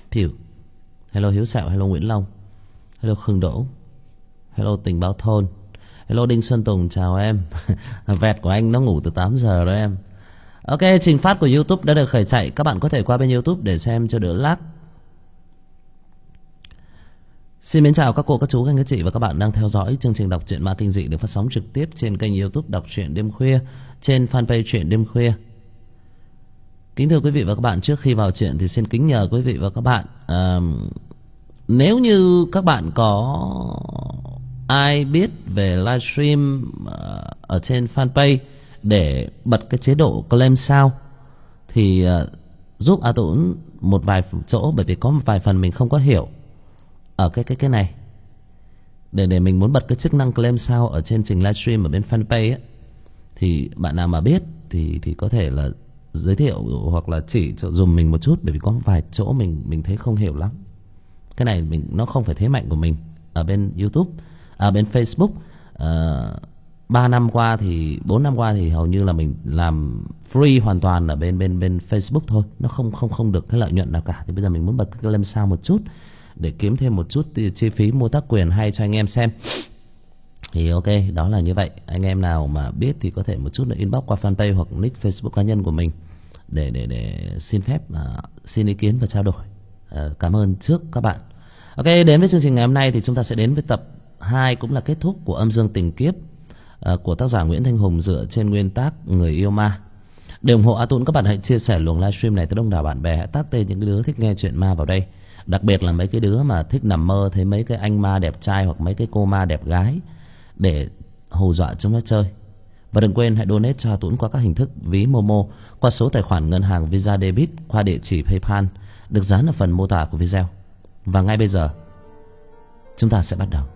Piu. Hello Hiếu Sẹo, hello Nguyễn Long, hello Khương Đỗ, hello Tình Báo Thôn, hello Đinh Xuân Tùng, chào em. Vẹt của anh nó ngủ từ 8 giờ đó em. Ok, trình phát của YouTube đã được khởi chạy. Các bạn có thể qua bên YouTube để xem cho đỡ lag. Xin mến chào các cô, các chú, các anh, các chị và các bạn đang theo dõi chương trình đọc truyện ma kinh dị được phát sóng trực tiếp trên kênh YouTube Đọc Truyện Đêm Khuya, trên fanpage Truyện Đêm Khuya. Kính thưa quý vị và các bạn, trước khi vào chuyện thì xin kính nhờ quý vị và các bạn, nếu như các bạn có ai biết về livestream ở trên fanpage để bật cái chế độ claim sao thì giúp A Tũng một vài chỗ, bởi vì có một vài phần mình không có hiểu ở cái này, để mình muốn bật cái chức năng claim sao ở trên trình livestream ở bên fanpage ấy. Thì bạn nào mà biết thì có thể là giới thiệu hoặc là chỉ cho dùm mình một chút, bởi vì có vài chỗ mình thấy không hiểu lắm. Cái này nó không phải thế mạnh của mình ở bên YouTube, ở bên Facebook. 4 năm qua thì hầu như là mình làm free hoàn toàn ở bên Facebook thôi, nó không được cái lợi nhuận nào cả. Thì bây giờ mình muốn bật cái claim sao một chút để kiếm thêm một chút chi phí mua tác quyền hay cho anh em xem. Thì ok, đó là như vậy. Anh em nào mà biết thì có thể một chút nữa inbox qua fanpage hoặc nick Facebook cá nhân của mình để xin phép xin ý kiến và trao đổi. Cảm ơn trước các bạn. Ok, đến với chương trình ngày hôm nay thì chúng ta sẽ đến với tập 2, cũng là kết thúc của Âm Dương Tình Kiếp của tác giả Nguyễn Thanh Hùng, dựa trên nguyên tác Người Yêu Ma. Để ủng hộ A Tũng, các bạn hãy chia sẻ luồng livestream này tới đông đảo bạn bè, hãy tag tên những cái đứa thích nghe chuyện ma vào đây. Đặc biệt là mấy cái đứa mà thích nằm mơ thấy mấy cái anh ma đẹp trai hoặc mấy cái cô ma đẹp gái để hù dọa chúng nó chơi. Và đừng quên hãy donate cho A Tũng qua các hình thức ví Momo, qua số tài khoản ngân hàng Visa Debit, qua địa chỉ PayPal được dán ở phần mô tả của video. Và ngay bây giờ chúng ta sẽ bắt đầu.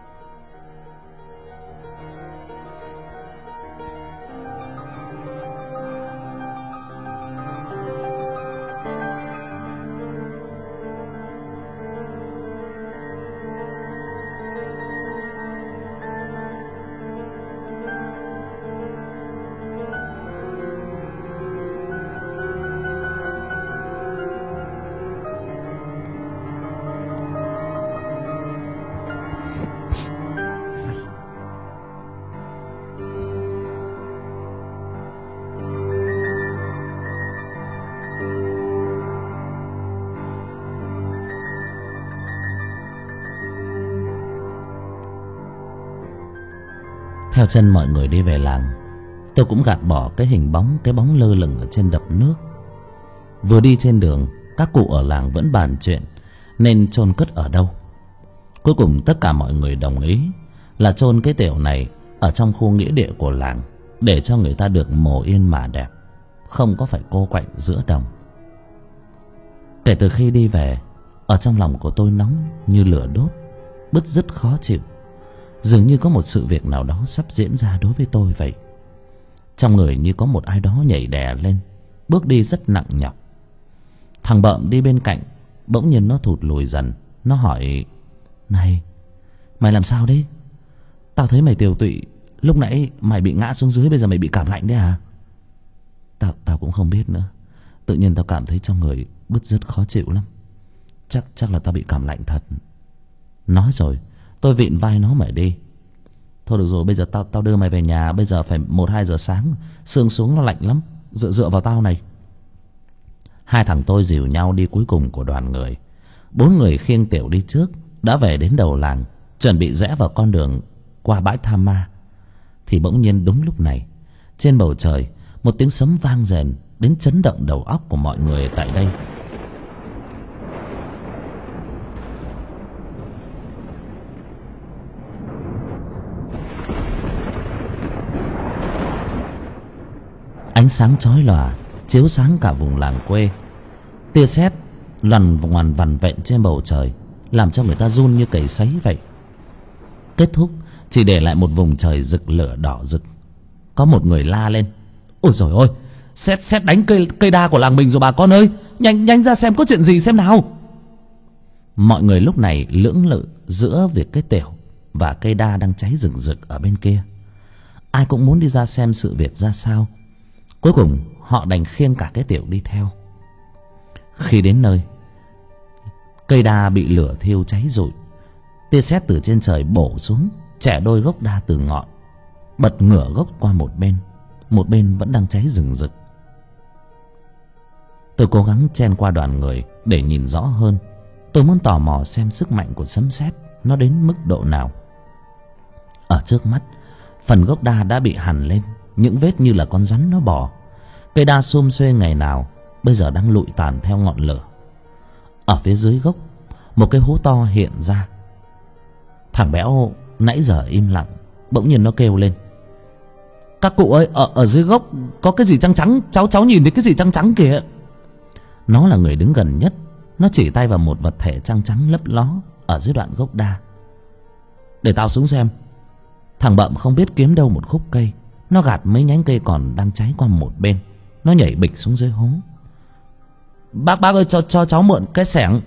Theo chân mọi người đi về làng, tôi cũng gạt bỏ cái bóng lơ lửng ở trên đập nước. Vừa đi trên đường, các cụ ở làng vẫn bàn chuyện nên chôn cất ở đâu. Cuối cùng tất cả mọi người đồng ý là chôn cái tiểu này ở trong khu nghĩa địa của làng, để cho người ta được mồ yên mà đẹp, không có phải cô quạnh giữa đồng. Kể từ khi đi về, ở trong lòng của tôi nóng như lửa đốt, bứt rứt khó chịu. Dường như có một sự việc nào đó sắp diễn ra đối với tôi vậy. Trong người như có một ai đó nhảy đè lên, bước đi rất nặng nhọc. Thằng Bợm đi bên cạnh bỗng nhiên nó thụt lùi dần. Nó hỏi: "Này, mày làm sao đấy? Tao thấy mày tiều tụy, lúc nãy mày bị ngã xuống dưới, bây giờ mày bị cảm lạnh đấy à?" Tao cũng không biết nữa. Tự nhiên tao cảm thấy trong người bứt rứt khó chịu lắm. Chắc là tao bị cảm lạnh thật. Nói rồi tôi vịn vai nó mà đi. "Thôi được rồi, bây giờ tao đưa mày về nhà. Bây giờ phải 1-2 giờ sáng, sương xuống nó lạnh lắm. Dựa vào tao này." Hai thằng tôi dìu nhau đi cuối cùng của đoàn người. 4 người khiêng tiểu đi trước đã về đến đầu làng, chuẩn bị rẽ vào con đường qua bãi tha ma. Thì bỗng nhiên đúng lúc này, trên bầu trời một tiếng sấm vang rền đến chấn động đầu óc của mọi người tại đây. Ánh sáng chói lòa chiếu sáng cả vùng làng quê. Tia sét lằn ngoằn vằn vện trên bầu trời, làm cho người ta run như cầy sấy vậy. Kết thúc chỉ để lại một vùng trời rực lửa đỏ rực. Có một người la lên: "Ôi giời ơi, sét đánh cây đa của làng mình rồi bà con ơi, nhanh ra xem có chuyện gì xem nào." Mọi người lúc này lưỡng lự giữa việc cái tiểu và cây đa đang cháy rừng rực ở bên kia. Ai cũng muốn đi ra xem sự việc ra sao. Cuối cùng họ đành khiêng cả cái tiểu đi theo. Khi đến nơi, Cây đa bị lửa thiêu cháy rụi. Tia sét từ trên trời bổ xuống, chẻ đôi gốc đa từ ngọn, bật ngửa gốc qua một bên vẫn đang cháy rừng rực. Tôi cố gắng chen qua đoàn người để nhìn rõ hơn. Tôi muốn tò mò xem sức mạnh của sấm sét nó đến mức độ nào. Ở trước mắt, phần gốc đa đã bị hằn lên những vết như là con rắn nó bò. Cây đa sum xuê ngày nào bây giờ đang lụi tàn theo ngọn lửa. Ở phía dưới gốc, một cái hố to hiện ra. Thằng béo nãy giờ im lặng, bỗng nhiên nó kêu lên: "Các cụ ơi, ở dưới gốc có cái gì trắng trắng, cháu nhìn thấy cái gì trắng trắng kìa." Nó là người đứng gần nhất. Nó chỉ tay vào một vật thể trắng trắng lấp ló ở dưới đoạn gốc đa. "Để tao xuống xem." Thằng Bậm không biết kiếm đâu một khúc cây. Nó gạt mấy nhánh cây còn đang cháy qua một bên. Nó nhảy bịch xuống dưới hố. Bác ơi, cho cháu mượn cái xẻng.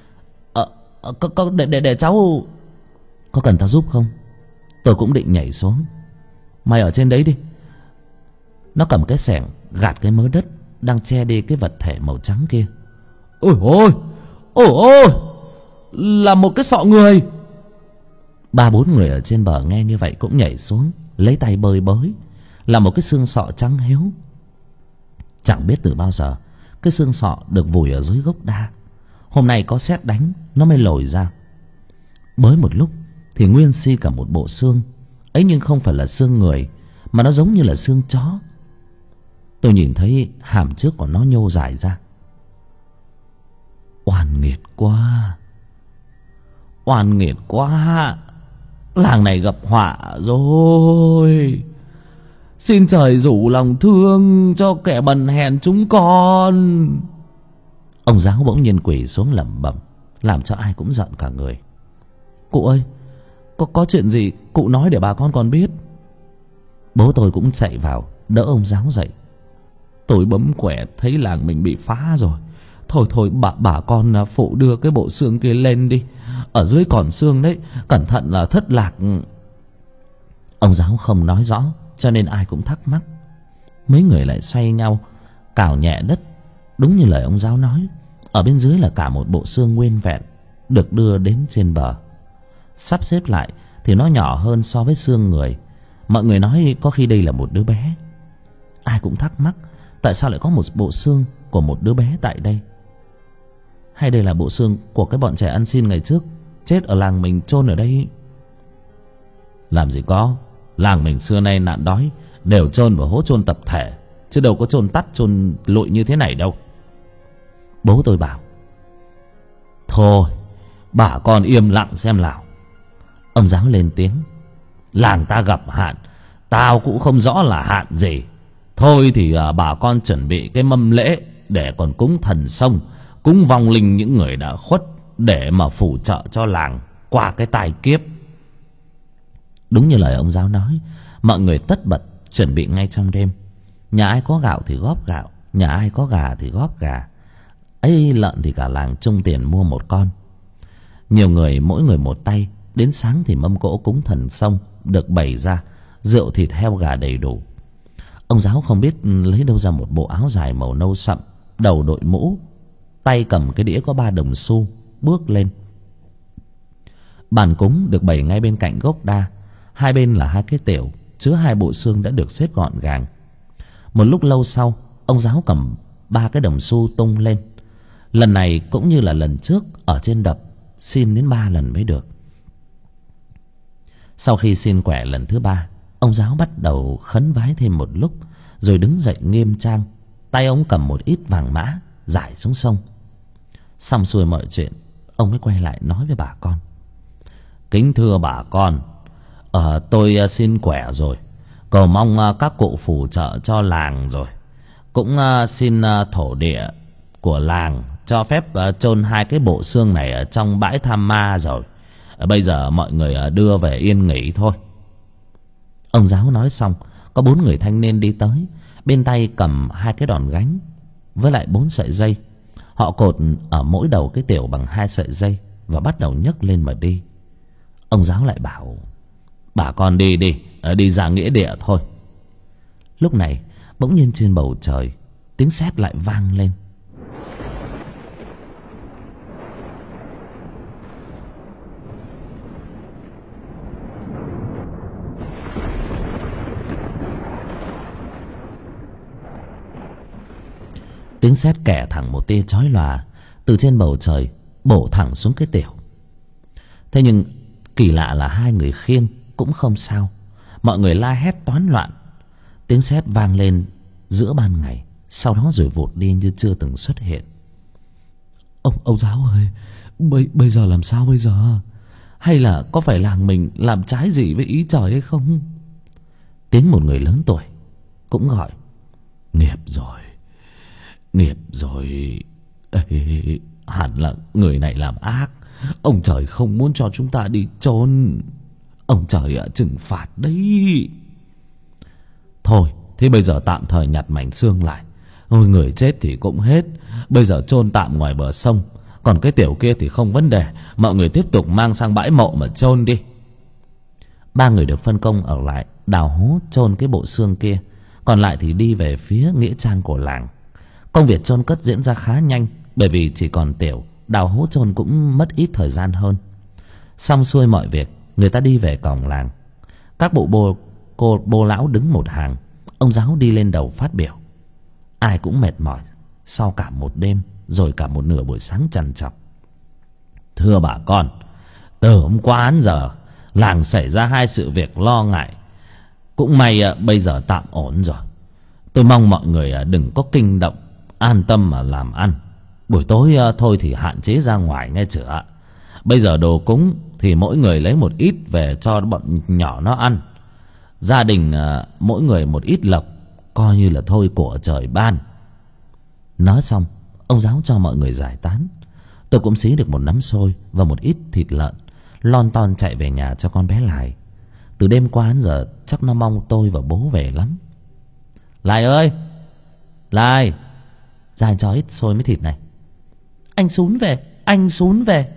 Để cháu." "Có cần tao giúp không?" Tôi cũng định nhảy xuống. "Mày ở trên đấy đi." Nó cầm cái xẻng gạt cái mớ đất đang che đi cái vật thể màu trắng kia. Ôi ôi, là một cái sọ người." 3-4 người ở trên bờ nghe như vậy cũng nhảy xuống, lấy tay bơi bới. Là một cái xương sọ trắng hiếu. Chẳng biết từ bao giờ cái xương sọ được vùi ở dưới gốc đa. Hôm nay có sét đánh nó mới lồi ra. Bới một lúc thì nguyên si cả một bộ xương ấy, nhưng không phải là xương người mà nó giống như là xương chó. Tôi nhìn thấy hàm trước của nó nhô dài ra. Oan nghiệt quá, oan nghiệt quá. Làng này gặp họa rồi. Xin trời rủ lòng thương cho kẻ bần hèn chúng con. Ông giáo bỗng nhiên quỳ xuống lẩm bẩm, làm cho ai cũng giận cả người. "Cụ ơi, có chuyện gì cụ nói để bà con còn biết." Bố tôi cũng chạy vào đỡ ông giáo dậy. "Tôi bấm quẻ thấy làng mình bị phá rồi. Thôi bà con phụ đưa cái bộ xương kia lên đi. Ở dưới còn xương đấy, cẩn thận là thất lạc." Ông giáo không nói rõ cho nên ai cũng thắc mắc. Mấy người lại xoay nhau cào nhẹ đất. Đúng như lời ông giáo nói, ở bên dưới là cả một bộ xương nguyên vẹn được đưa đến trên bờ. Sắp xếp lại thì nó nhỏ hơn so với xương người. Mọi người nói có khi đây là một đứa bé. Ai cũng thắc mắc tại sao lại có một bộ xương của một đứa bé tại đây. Hay đây là bộ xương của cái bọn trẻ ăn xin ngày trước chết ở làng mình chôn ở đây? Làm gì có, làng mình xưa nay nạn đói đều chôn vào hố chôn tập thể, chứ đâu có chôn tắt chôn lụi như thế này đâu. Bố tôi bảo: "Thôi bà con im lặng xem nào." Ông giáo lên tiếng: "Làng ta gặp hạn, tao cũng không rõ là hạn gì. Thôi thì bà con chuẩn bị cái mâm lễ để còn cúng thần sông, cúng vong linh những người đã khuất, để mà phù trợ cho làng qua cái tai kiếp." Đúng như lời ông giáo nói, mọi người tất bật chuẩn bị ngay trong đêm. Nhà ai có gạo thì góp gạo, nhà ai có gà thì góp gà. Ấy lợn thì cả làng chung tiền mua một con. Nhiều người mỗi người một tay. Đến sáng thì mâm cỗ cúng thần sông được bày ra, rượu thịt heo gà đầy đủ. Ông giáo không biết lấy đâu ra một bộ áo dài màu nâu sậm, đầu đội mũ, tay cầm cái đĩa có 3 đồng xu, bước lên. Bàn cúng được bày ngay bên cạnh gốc đa. Hai bên là 2 cái tểu chứa 2 bộ xương đã được xếp gọn gàng. Một lúc lâu sau, ông giáo cầm 3 cái đồng xu tung lên. Lần này cũng như là lần trước, ở trên đập xin đến 3 lần mới được. Sau khi xin quẻ lần thứ 3, ông giáo bắt đầu khấn vái thêm một lúc, rồi đứng dậy nghiêm trang. Tay ông cầm một ít vàng mã rải xuống sông. Xong xuôi mọi chuyện, ông mới quay lại nói với bà con: "Kính thưa bà con, tôi xin quẻ rồi, cầu mong các cụ phù trợ cho làng rồi. Cũng xin thổ địa của làng cho phép chôn 2 cái bộ xương này ở trong bãi Tham Ma rồi. Bây giờ mọi người đưa về yên nghỉ thôi." Ông giáo nói xong, có 4 người thanh niên đi tới, bên tay cầm 2 cái đòn gánh với lại 4 sợi dây. Họ cột ở mỗi đầu cái tểu bằng 2 sợi dây và bắt đầu nhấc lên mà đi. Ông giáo lại bảo: "Bà con đi đi, đi ra nghĩa địa thôi." Lúc này bỗng nhiên trên bầu trời tiếng sét lại vang lên. Tiếng sét kẻ thẳng một tia chói lòa từ trên bầu trời bổ thẳng xuống cái tiểu. Thế nhưng kỳ lạ là hai người khiêng cũng không sao. Mọi người la hét toán loạn. Tiếng sét vang lên giữa ban ngày, sau đó rồi vụt đi như chưa từng xuất hiện. Ông giáo ơi, bây giờ làm sao bây giờ? Hay là có phải làng mình làm trái gì với ý trời hay không? Tiếng một người lớn tuổi cũng gọi. Nghiệp rồi, nghiệp rồi. Ê, hẳn là người này làm ác. Ông trời không muốn cho chúng ta đi chôn. Ông trời ạ, trừng phạt đấy. Thôi, thế bây giờ tạm thời nhặt mảnh xương lại. Ôi, người chết thì cũng hết. Bây giờ chôn tạm ngoài bờ sông. Còn cái tiểu kia thì không vấn đề. Mọi người tiếp tục mang sang bãi mộ mà chôn đi. Ba người được phân công ở lại đào hố chôn cái bộ xương kia. Còn lại thì đi về phía nghĩa trang của làng. Công việc chôn cất diễn ra khá nhanh, bởi vì chỉ còn tiểu, đào hố chôn cũng mất ít thời gian hơn. Xong xuôi mọi việc, người ta đi về cổng làng. Các bô lão đứng một hàng. Ông giáo đi lên đầu phát biểu. Ai cũng mệt mỏi sau cả một đêm, rồi cả một nửa buổi sáng trằn trọc. Thưa bà con, từ hôm qua đến giờ làng xảy ra hai sự việc lo ngại. Cũng may bây giờ tạm ổn rồi. Tôi mong mọi người đừng có kinh động, an tâm mà làm ăn. Buổi tối thôi thì hạn chế ra ngoài nghe chửa. Bây giờ đồ cúng thì mỗi người lấy một ít về cho bọn nhỏ nó ăn. Gia đình mỗi người một ít lộc, coi như là thôi của trời ban. Nói xong, ông giáo cho mọi người giải tán. Tôi cũng xí được một nắm xôi và một ít thịt lợn, lon ton chạy về nhà cho con bé Lại. Từ đêm qua đến giờ chắc nó mong tôi và bố về lắm. Lại ơi, Lại, dai cho ít xôi với thịt này. Anh Sún về, anh Sún về.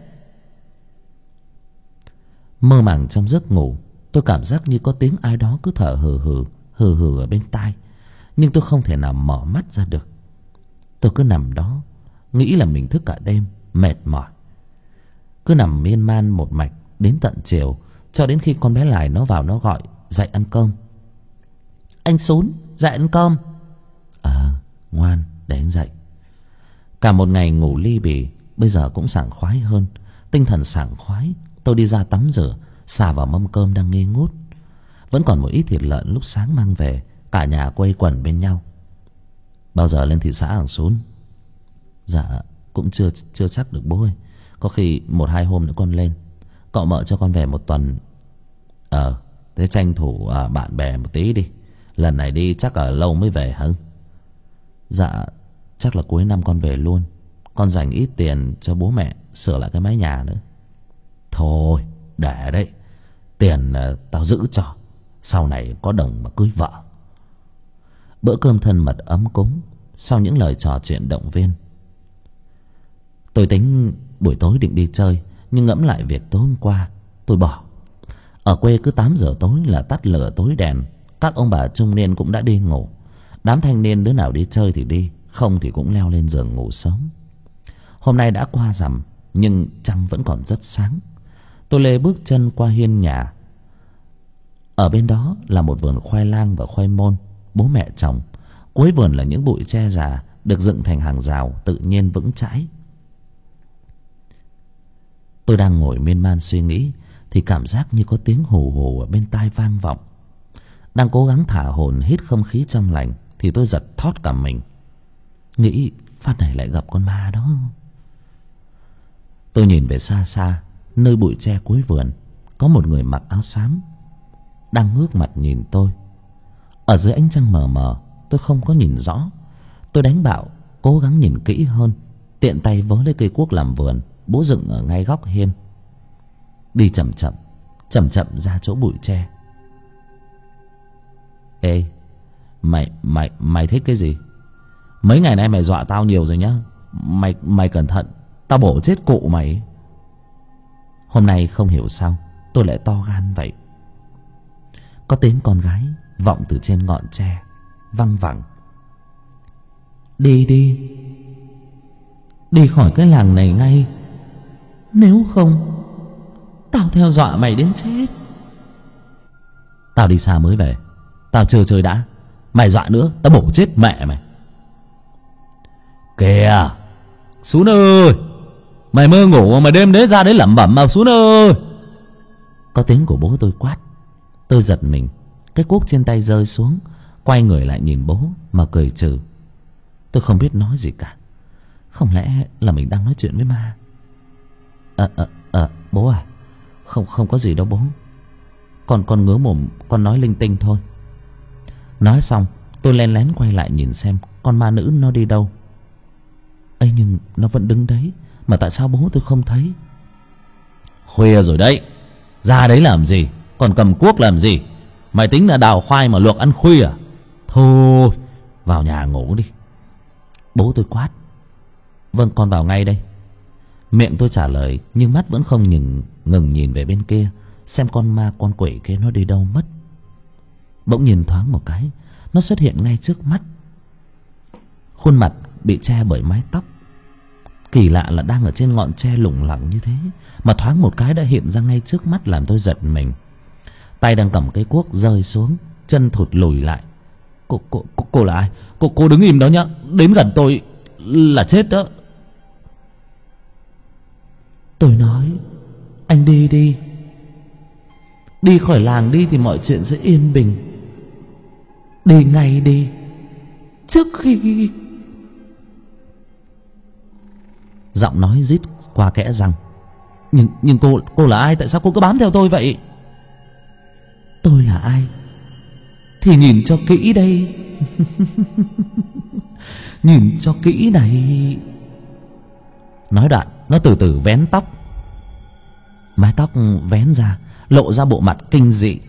Mơ màng trong giấc ngủ, tôi cảm giác như có tiếng ai đó cứ thở hừ hừ ở bên tai. Nhưng tôi không thể nào mở mắt ra được. Tôi cứ nằm đó, nghĩ là mình thức cả đêm, mệt mỏi. Cứ nằm miên man một mạch đến tận chiều, cho đến khi con bé Lại nó vào nó gọi dậy ăn cơm. Anh Sún, dậy ăn cơm. Ngoan, để anh dậy. Cả một ngày ngủ ly bì, bây giờ cũng sảng khoái hơn. Tinh thần sảng khoái, tôi đi ra tắm rửa, xà vào mâm cơm đang nghi ngút. Vẫn còn một ít thịt lợn lúc sáng mang về. Cả nhà quây quần bên nhau. Bao giờ lên thị xã hả Sún? Dạ cũng chưa chắc được bố ơi. Có khi 1-2 hôm nữa con lên. Cậu mợ cho con về 1 tuần. Thế tranh thủ bạn bè một tí đi. Lần này đi chắc là lâu mới về hả? Dạ chắc là cuối năm con về luôn. Con dành ít tiền cho bố mẹ sửa lại cái mái nhà nữa. Thôi để đấy, tiền tao giữ cho, sau này có đồng mà cưới vợ. Bữa cơm thân mật ấm cúng. Sau những lời trò chuyện động viên, tôi tính buổi tối định đi chơi. Nhưng ngẫm lại việc tối hôm qua, tôi bỏ. Ở quê cứ 8 giờ tối là tắt lửa tối đèn. Các ông bà trung niên cũng đã đi ngủ. Đám thanh niên đứa nào đi chơi thì đi, không thì cũng leo lên giường ngủ sớm. Hôm nay đã qua rằm, nhưng trăng vẫn còn rất sáng. Tôi lê bước chân qua hiên nhà. Ở bên đó là một vườn khoai lang và khoai môn bố mẹ trồng. Cuối vườn là những bụi tre già được dựng thành hàng rào tự nhiên vững chãi. Tôi đang ngồi miên man suy nghĩ thì cảm giác như có tiếng hù hù ở bên tai vang vọng. Đang cố gắng thả hồn hít không khí trong lành thì tôi giật thót cả mình, nghĩ phát này lại gặp con ma đó. Tôi nhìn về xa xa, nơi bụi tre cuối vườn có một người mặc áo xám đang ngước mặt nhìn tôi. Ở dưới ánh trăng mờ mờ tôi không có nhìn rõ. Tôi đánh bạo cố gắng nhìn kỹ hơn, tiện tay vớ lấy cây cuốc làm vườn bố dựng ở ngay góc hiên. Đi chậm chậm ra chỗ bụi tre. Ê, mày thích cái gì? Mấy ngày nay mày dọa tao nhiều rồi nhá. Mày cẩn thận, tao bổ chết cụ mày. Hôm nay không hiểu sao tôi lại to gan vậy. Có tiếng con gái vọng từ trên ngọn tre văng vẳng. Đi khỏi cái làng này ngay, nếu không tao theo dọa mày đến chết. Tao đi xa mới về, tao chơi đã. Mày dọa nữa tao bổ chết mẹ mày. Kìa Sún ơi, mày mơ ngủ mà đêm đấy ra đấy lẩm bẩm mà Sún ơi. Có tiếng của bố tôi quát. Tôi giật mình, cái cuốc trên tay rơi xuống, quay người lại nhìn bố mà cười trừ. Tôi không biết nói gì cả. Không lẽ là mình đang nói chuyện với ma? Bố à, không có gì đâu bố. Con ngứa mồm, con nói linh tinh thôi. Nói xong tôi len lén quay lại nhìn xem con ma nữ nó đi đâu. Ấy nhưng nó vẫn đứng đấy, mà tại sao bố tôi không thấy? Khuya rồi đấy, ra đấy làm gì, còn cầm cuốc làm gì? Mày tính là đào khoai mà luộc ăn khuya à? Thôi vào nhà ngủ đi. Bố tôi quát. Vâng, con vào ngay đây. Miệng tôi trả lời, nhưng mắt vẫn không ngừng nhìn về bên kia, xem con ma con quỷ kia nó đi đâu mất. Bỗng nhìn thoáng một cái, nó xuất hiện ngay trước mắt. Khuôn mặt bị che bởi mái tóc. Kỳ lạ là đang ở trên ngọn tre lủng lẳng như thế, mà thoáng một cái đã hiện ra ngay trước mắt, làm tôi giật mình. Tay đang cầm cây cuốc rơi xuống, chân thụt lùi lại. Cô là ai? Cô đứng im đó nhá, đến gần tôi là chết đó. Tôi nói, anh đi đi. Đi khỏi làng đi thì mọi chuyện sẽ yên bình. Đi ngay đi, trước khi... Giọng nói rít qua kẽ răng. Nhưng cô là ai? Tại sao cô cứ bám theo tôi vậy? Tôi là ai thì nhìn cho kỹ đây. Nhìn cho kỹ này. Nói đoạn nó từ từ vén tóc. Mái tóc vén ra, lộ ra bộ mặt kinh dị.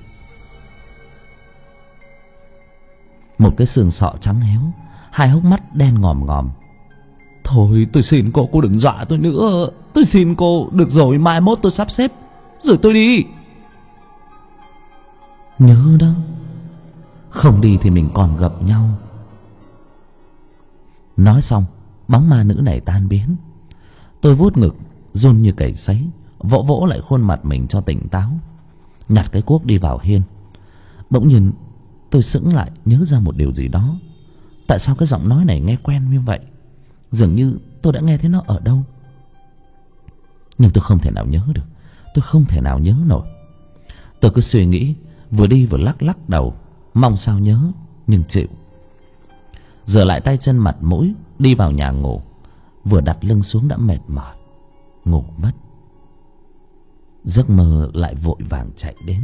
Một cái xương sọ trắng héo, hai hốc mắt đen ngòm ngòm. Thôi tôi xin cô đừng dọa tôi nữa. Tôi xin cô, được rồi, mai mốt tôi sắp xếp rồi tôi đi. Nhớ đó, không đi thì mình còn gặp nhau. Nói xong, bóng ma nữ này tan biến. Tôi vuốt ngực, run như cầy sấy, vỗ vỗ lại khuôn mặt mình cho tỉnh táo, nhặt cái cuốc đi vào hiên. Bỗng nhiên tôi sững lại, nhớ ra một điều gì đó. Tại sao cái giọng nói này nghe quen như vậy? Dường như tôi đã nghe thấy nó ở đâu, nhưng tôi không thể nào nhớ được. Tôi không thể nào nhớ nổi. Tôi cứ suy nghĩ, vừa đi vừa lắc đầu, mong sao nhớ, nhưng chịu. Rửa lại tay chân mặt mũi, đi vào nhà ngủ. Vừa đặt lưng xuống đã mệt mỏi, ngủ mất. Giấc mơ lại vội vàng chạy đến.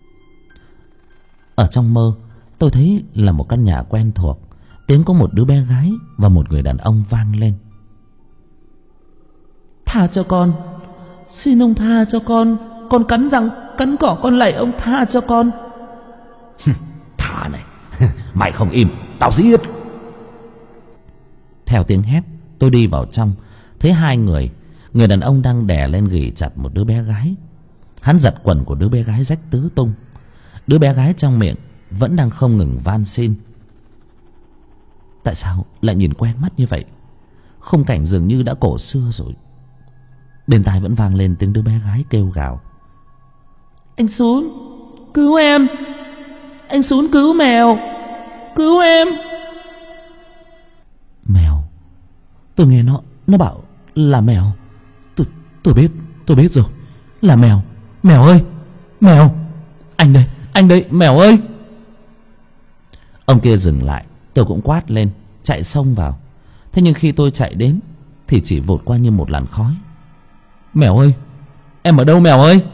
Ở trong mơ, tôi thấy là một căn nhà quen thuộc. Tiếng có một đứa bé gái và một người đàn ông vang lên. Tha cho con, xin ông tha cho con cắn răng cắn cỏ, con lạy ông tha cho con. Thả này, mày không im, tao giết. Theo tiếng hét, tôi đi vào trong, thấy hai người. Người đàn ông đang đè lên ghì chặt một đứa bé gái. Hắn giật quần của đứa bé gái rách tứ tung. Đứa bé gái trong miệng vẫn đang không ngừng van xin. Tại sao lại nhìn quen mắt như vậy? Khung cảnh dường như đã cổ xưa rồi. Bên tai vẫn vang lên tiếng đứa bé gái kêu gào. Anh Sún, cứu em. Anh Sún cứu mèo, cứu em. Mèo? Tôi nghe nó bảo là mèo. Tôi biết rồi, là mèo. Mèo ơi, mèo. Anh đây, mèo ơi. Ông kia dừng lại, tôi cũng quát lên, chạy xông vào. Thế nhưng khi tôi chạy đến thì chỉ vụt qua như một làn khói. Mèo ơi, em ở đâu mèo ơi?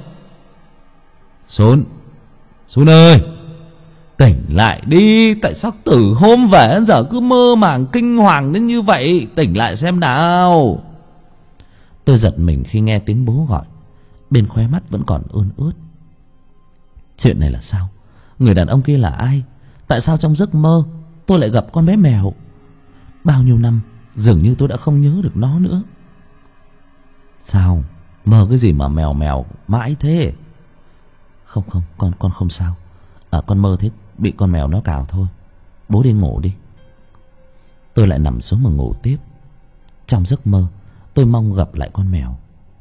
Sún ơi, tỉnh lại đi. Tại sao từ hôm về đến giờ cứ mơ màng kinh hoàng đến như vậy? Tỉnh lại xem nào. Tôi giật mình khi nghe tiếng bố gọi. Bên khóe mắt vẫn còn ươn ướt. Chuyện này là sao? Người đàn ông kia là ai? Tại sao trong giấc mơ tôi lại gặp con bé mèo? Bao nhiêu năm dường như tôi đã không nhớ được nó nữa. Sao? Mơ cái gì mà mèo mãi thế? Không, con không sao. Con mơ thế bị con mèo nó cào thôi. Bố đi ngủ đi. Tôi lại nằm xuống mà ngủ tiếp. Trong giấc mơ tôi mong gặp lại con mèo.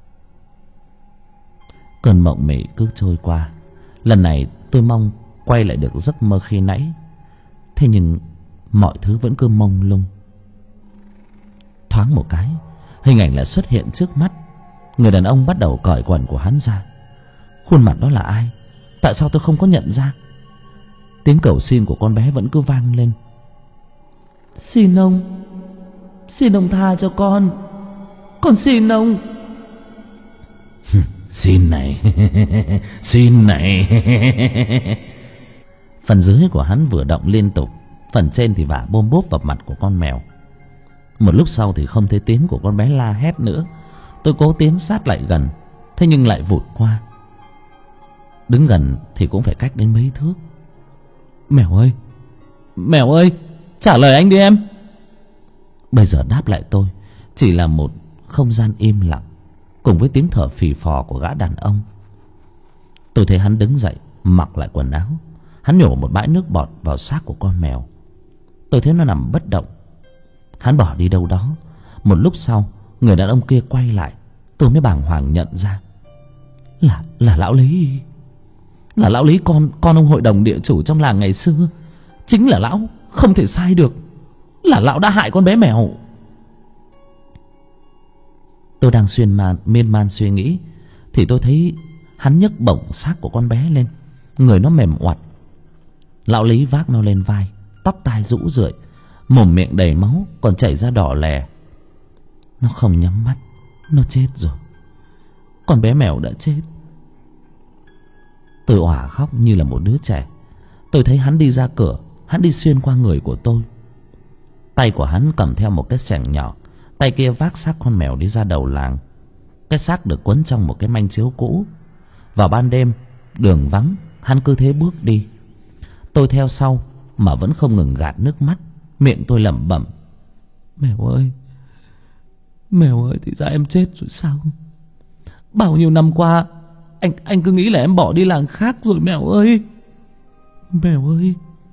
Cơn mộng mị cứ trôi qua. Lần này tôi mong quay lại được giấc mơ khi nãy. Thế nhưng mọi thứ vẫn cứ mông lung. Thoáng một cái, hình ảnh lại xuất hiện trước mắt. Người đàn ông bắt đầu cởi quần của hắn ra. Khuôn mặt đó là ai? Tại sao tôi không có nhận ra? Tiếng cầu xin của con bé vẫn cứ vang lên. Xin ông tha cho con xin ông. Xin này, xin này. Phần dưới của hắn vừa động liên tục, phần trên thì vả bôm bốp vào mặt của con mèo. Một lúc sau thì không thấy tiếng của con bé la hét nữa. Tôi cố tiến sát lại gần, thế nhưng lại vụt qua. Đứng gần thì cũng phải cách đến mấy thước. Mèo ơi, trả lời anh đi em. Bây giờ đáp lại tôi chỉ là một không gian im lặng, cùng với tiếng thở phì phò của gã đàn ông. Tôi thấy hắn đứng dậy, mặc lại quần áo. Hắn nhổ một bãi nước bọt vào xác của con mèo. Tôi thấy nó nằm bất động. Hắn bỏ đi đâu đó. Một lúc sau, người đàn ông kia quay lại. Tôi mới bàng hoàng nhận ra là lão Lý. Là lão Lý, con ông hội đồng địa chủ trong làng ngày xưa. Chính là lão, không thể sai được. Là lão đã hại con bé mèo. Tôi đang miên man suy nghĩ thì tôi thấy hắn nhấc bổng xác của con bé lên. Người nó mềm oặt. Lão Lý vác nó lên vai, tóc tai rũ rượi, mồm miệng đầy máu, còn chảy ra đỏ lè. Nó không nhắm mắt, nó chết rồi. Con bé mèo đã chết. Tôi òa khóc như là một đứa trẻ. Tôi thấy hắn đi ra cửa. Hắn đi xuyên qua người của tôi. Tay của hắn cầm theo một cái xẻng nhỏ, tay kia vác xác con mèo đi ra đầu làng. Cái xác được quấn trong một cái manh chiếu cũ. Vào ban đêm, đường vắng, hắn cứ thế bước đi. Tôi theo sau mà vẫn không ngừng gạt nước mắt. Miệng tôi lẩm bẩm: Mèo ơi, thì ra em chết rồi sao? Bao nhiêu năm qua anh cứ nghĩ là em bỏ đi làng khác rồi mèo ơi. Mèo ơi.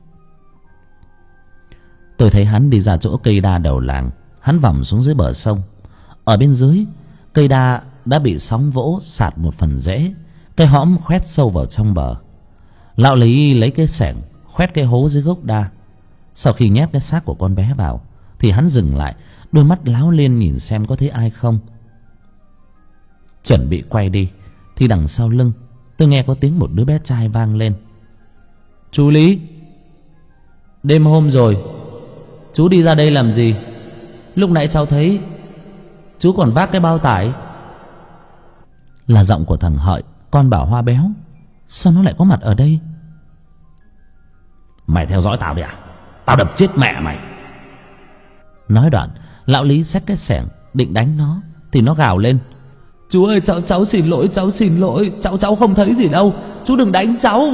Tôi thấy hắn đi ra chỗ cây đa đầu làng. Hắn vòng xuống dưới bờ sông. Ở bên dưới, cây đa đã bị sóng vỗ sạt một phần rễ. Cái hõm khoét sâu vào trong bờ. Lão Lý lấy cái xẻng khoét cái hố dưới gốc đa. Sau khi nhét cái xác của con bé vào thì hắn dừng lại, đôi mắt láo lên nhìn xem có thấy ai không. Chuẩn bị quay đi thì đằng sau lưng tôi nghe có tiếng một đứa bé trai vang lên: Chú Lý, đêm hôm rồi, chú đi ra đây làm gì? Lúc nãy cháu thấy chú còn vác cái bao tải. Là giọng của thằng Hợi, con Bảo Hoa béo. Sao nó lại có mặt ở đây? Mày theo dõi tao đi à? Tao đập chết mẹ mày. Nói đoạn, lão Lý xách cái xẻng định đánh nó thì nó gào lên: Chú ơi, cháu xin lỗi, cháu xin lỗi, cháu không thấy gì đâu, chú đừng đánh cháu.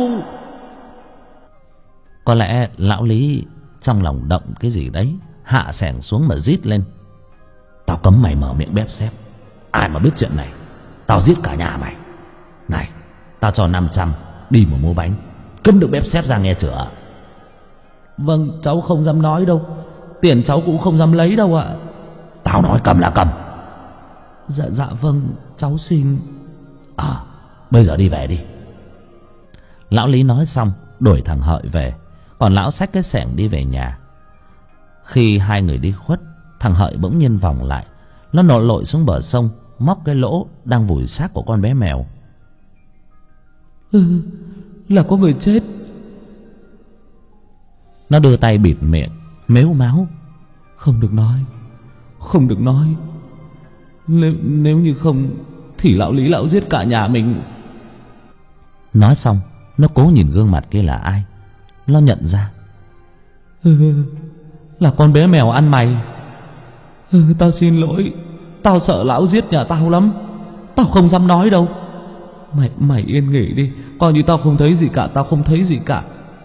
Có lẽ lão Lý trong lòng động cái gì đấy, hạ xẻng xuống mà rít lên: Tao cấm mày mở miệng bép xép. Ai mà biết chuyện này, tao giết cả nhà mày. Này, tao cho 500 đi mà mua bánh, cấm được bép xép ra nghe chưa? Vâng, cháu không dám nói đâu. Tiền cháu cũng không dám lấy đâu ạ. Tao nói cầm là cầm. Dạ vâng, cháu xin. Bây giờ đi về đi. Lão Lý nói xong đuổi thằng Hợi về, còn lão xách cái xẻng đi về nhà. Khi hai người đi khuất, thằng Hợi bỗng nhiên vòng lại. Nó nổ lội xuống bờ sông, móc cái lỗ đang vùi xác của con bé mèo. Là có người chết. Nó đưa tay bịt miệng, mếu máo: Không được nói, không được nói. Nếu như không thì lão Lý lão giết cả nhà mình. Nói xong, nó cố nhìn gương mặt kia là ai. Nó nhận ra: Là con bé mèo ăn mày. Tao xin lỗi, tao sợ lão giết nhà tao lắm. Tao không dám nói đâu. Mày yên nghỉ đi, coi như tao không thấy gì cả, tao không thấy gì cả.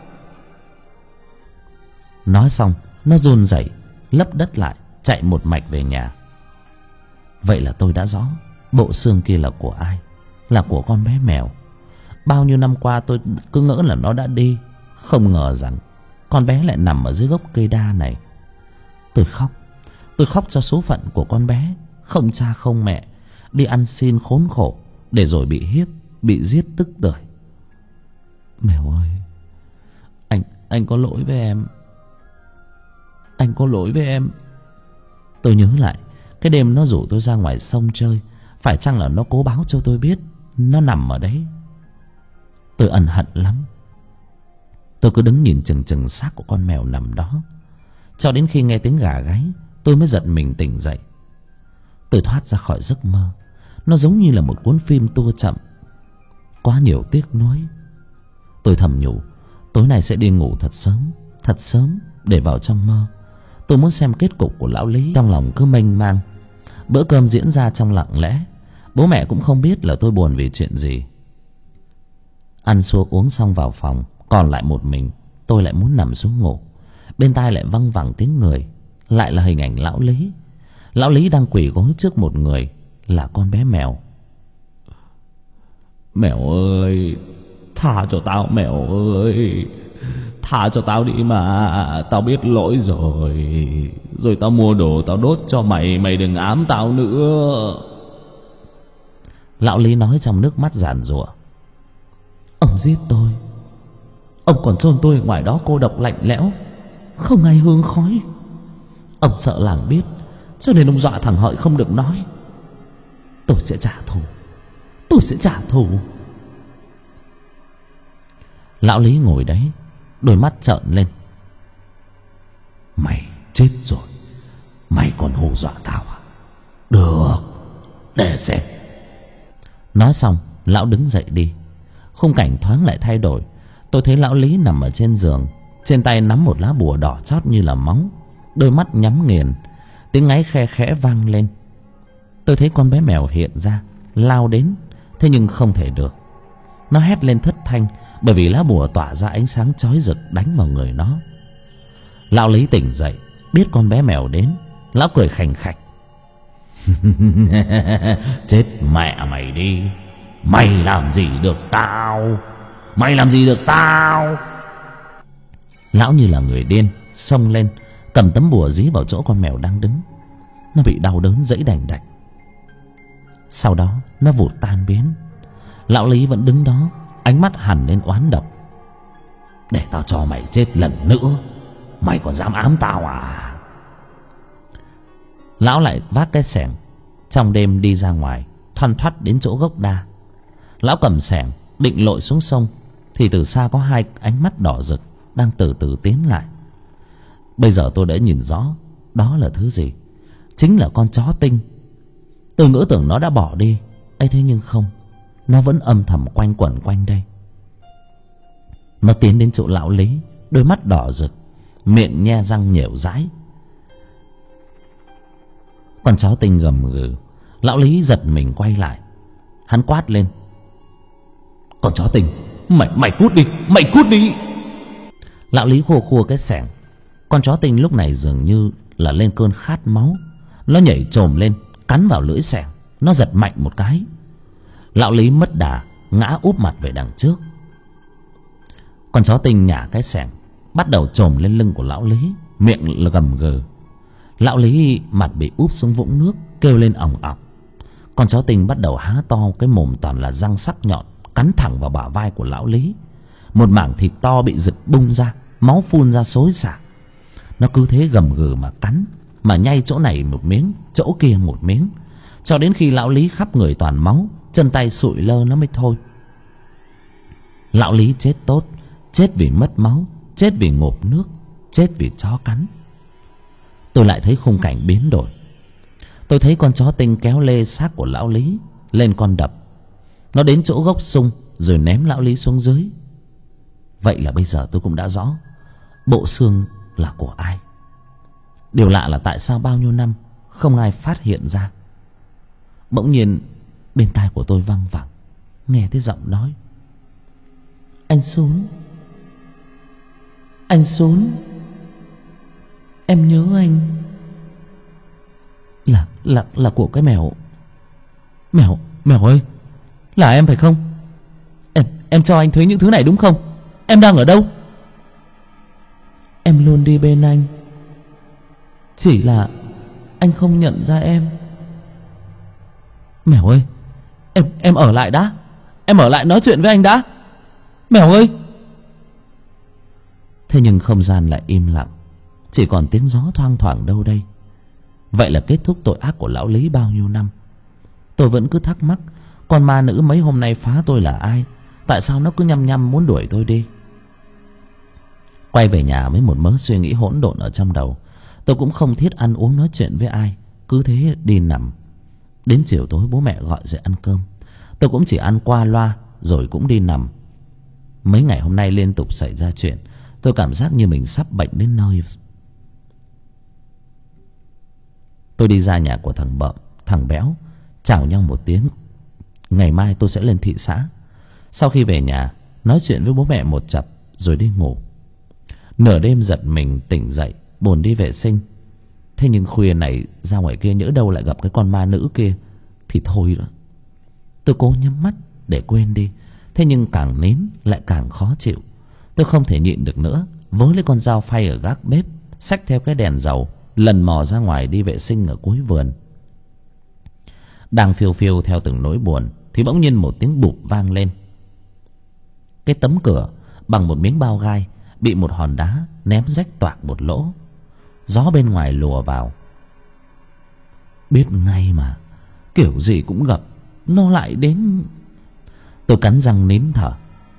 Nói xong, nó run rẩy lấp đất lại, chạy một mạch về nhà. Vậy là tôi đã rõ bộ xương kia là của ai. Là của con bé mèo. Bao nhiêu năm qua tôi cứ ngỡ là nó đã đi, không ngờ rằng con bé lại nằm ở dưới gốc cây đa này. Tôi khóc cho số phận của con bé, không cha không mẹ, đi ăn xin khốn khổ để rồi bị hiếp, bị giết tức tưởi. Mèo ơi, anh có lỗi với em. Anh có lỗi với em. Tôi nhớ lại Cái đêm nó rủ tôi ra ngoài sông chơi, phải chăng là nó cố báo cho tôi biết nó nằm ở đấy. Tôi ân hận lắm. Tôi cứ đứng nhìn chừng chừng xác của con mèo nằm đó, cho đến khi nghe tiếng gà gáy tôi mới giật mình tỉnh dậy. Tôi thoát ra khỏi giấc mơ. Nó giống như là một cuốn phim tua chậm, quá nhiều tiếc nuối. Tôi thầm nhủ tối nay sẽ đi ngủ thật sớm để vào trong mơ. Tôi muốn xem kết cục của lão Lý. Trong lòng cứ mênh mang. Bữa cơm diễn ra trong lặng lẽ. Bố mẹ cũng không biết là tôi buồn vì chuyện gì. Ăn xua uống xong vào phòng, còn lại một mình. Tôi lại muốn nằm xuống ngủ. Bên tai lại văng vẳng tiếng người. Lại là hình ảnh lão Lý. Lão Lý đang quỳ gối trước một người, là con bé mèo. Mèo ơi, tha cho tao mèo ơi, tha cho tao đi mà, tao biết lỗi rồi. Rồi tao mua đồ tao đốt cho mày, mày đừng ám tao nữa. Lão Lý nói trong nước mắt giàn giụa. Ông giết tôi, ông còn chôn tôi ở ngoài đó cô độc lạnh lẽo, không ai hương khói. Ông sợ làng biết, cho nên ông dọa thằng Hợi không được nói. Tôi sẽ trả thù, tôi sẽ trả thù. Lão Lý ngồi đấy, đôi mắt trợn lên. Mày chết rồi, mày còn hù dọa tao à? Được, để xem. Nói xong lão đứng dậy đi. Khung cảnh thoáng lại thay đổi. Tôi thấy lão Lý nằm ở trên giường, trên tay nắm một lá bùa đỏ chót như là máu, đôi mắt nhắm nghiền. Tiếng ngáy khe khẽ vang lên. Tôi thấy con bé mèo hiện ra, lao đến. Thế nhưng không thể được. Nó hét lên thất thanh, bởi vì lá bùa tỏa ra ánh sáng chói rực đánh vào người nó. Lão Lý tỉnh dậy, biết con bé mèo đến. Lão cười khành khạch. Chết mẹ mày đi, mày làm gì được tao, mày làm gì được tao. Lão như là người điên xông lên, cầm tấm bùa dí vào chỗ con mèo đang đứng. Nó bị đau đớn giãy đành đạch. Sau đó nó vụt tan biến. Lão Lý vẫn đứng đó, ánh mắt hằn lên oán độc. Để tao cho mày chết lần nữa, mày còn dám ám tao à? Lão lại vác cái xẻng, trong đêm đi ra ngoài, thoăn thoắt đến chỗ gốc đa. Lão cầm xẻng định lội xuống sông, thì từ xa có hai ánh mắt đỏ rực đang từ từ tiến lại. Bây giờ tôi đã nhìn rõ đó là thứ gì. Chính là con chó Tinh. Tôi ngỡ tưởng nó đã bỏ đi ấy, thế nhưng không, nó vẫn âm thầm quanh quẩn quanh đây. Nó tiến đến chỗ lão Lý, đôi mắt đỏ rực, miệng nhe răng nhẻo dãi. Con chó Tinh gầm gừ. Lão Lý giật mình quay lại. Hắn quát lên. Con chó Tinh, mày cút đi, mày cút đi. Lão Lý khua khua cái xẻng. Con chó Tinh lúc này dường như là lên cơn khát máu. Nó nhảy chồm lên, cắn vào lưỡi xẻng. Nó giật mạnh một cái. Lão Lý mất đà, ngã úp mặt về đằng trước. Con chó Tinh nhả cái xẻng, bắt đầu chồm lên lưng của lão Lý, miệng gầm gừ. Lão Lý mặt bị úp xuống vũng nước, kêu lên ỏng ọc. Con chó Tinh bắt đầu há to cái mồm toàn là răng sắc nhọn, cắn thẳng vào bả vai của lão Lý. Một mảng thịt to bị giật bung ra, máu phun ra xối xả. Nó cứ thế gầm gừ mà cắn, mà nhai chỗ này một miếng, chỗ kia một miếng, cho đến khi lão Lý khắp người toàn máu, chân tay sụi lơ nó mới thôi. Lão Lý chết tốt, chết vì mất máu, chết vì ngộp nước, chết vì chó cắn. Tôi lại thấy khung cảnh biến đổi. Tôi thấy con chó Tinh kéo lê xác của lão Lý lên con đập. Nó đến chỗ gốc sung rồi ném lão Lý xuống dưới. Vậy là bây giờ tôi cũng đã rõ bộ xương là của ai. Điều lạ là tại sao bao nhiêu năm không ai phát hiện ra. Bỗng nhiên bên tai của tôi văng vẳng, nghe thấy giọng nói. Anh Sún, anh Sún, em nhớ anh. Là của cái mèo. Mèo ơi, là em phải không? Em cho anh thấy những thứ này đúng không? Em đang ở đâu? Em luôn đi bên anh, chỉ là anh không nhận ra em. Mèo ơi, em ở lại đã. Em ở lại nói chuyện với anh đã. Mèo ơi. Thế nhưng không gian lại im lặng, chỉ còn tiếng gió thoang thoảng đâu đây. Vậy là kết thúc tội ác của lão Lý bao nhiêu năm. Tôi vẫn cứ thắc mắc, con ma nữ mấy hôm nay phá tôi là ai? Tại sao nó cứ nhăm nhăm muốn đuổi tôi đi? Quay về nhà với một mớ suy nghĩ hỗn độn ở trong đầu. Tôi cũng không thiết ăn uống nói chuyện với ai, cứ thế đi nằm. Đến chiều tối bố mẹ gọi dậy ăn cơm, tôi cũng chỉ ăn qua loa rồi cũng đi nằm. Mấy ngày hôm nay liên tục xảy ra chuyện, tôi cảm giác như mình sắp bệnh đến nơi. Tôi đi ra nhà của thằng Bợm, thằng Béo, chào nhau một tiếng. Ngày mai tôi sẽ lên thị xã. Sau khi về nhà, nói chuyện với bố mẹ một chập rồi đi ngủ. Nửa đêm giật mình tỉnh dậy, bồn đi vệ sinh. Thế nhưng khuya này ra ngoài kia nhỡ đâu lại gặp cái con ma nữ kia thì thôi rồi. Tôi cố nhắm mắt để quên đi. Thế nhưng càng nín lại càng khó chịu. Tôi không thể nhịn được nữa, vớ lấy con dao phay ở gác bếp, xách theo cái đèn dầu, lần mò ra ngoài đi vệ sinh ở cuối vườn. Đang phiêu phiêu theo từng nỗi buồn thì bỗng nhiên một tiếng bụp vang lên. Cái tấm cửa bằng một miếng bao gai bị một hòn đá ném rách toạc một lỗ. Gió bên ngoài lùa vào. Biết ngay mà, kiểu gì cũng gặp, nó lại đến. Tôi cắn răng nín thở,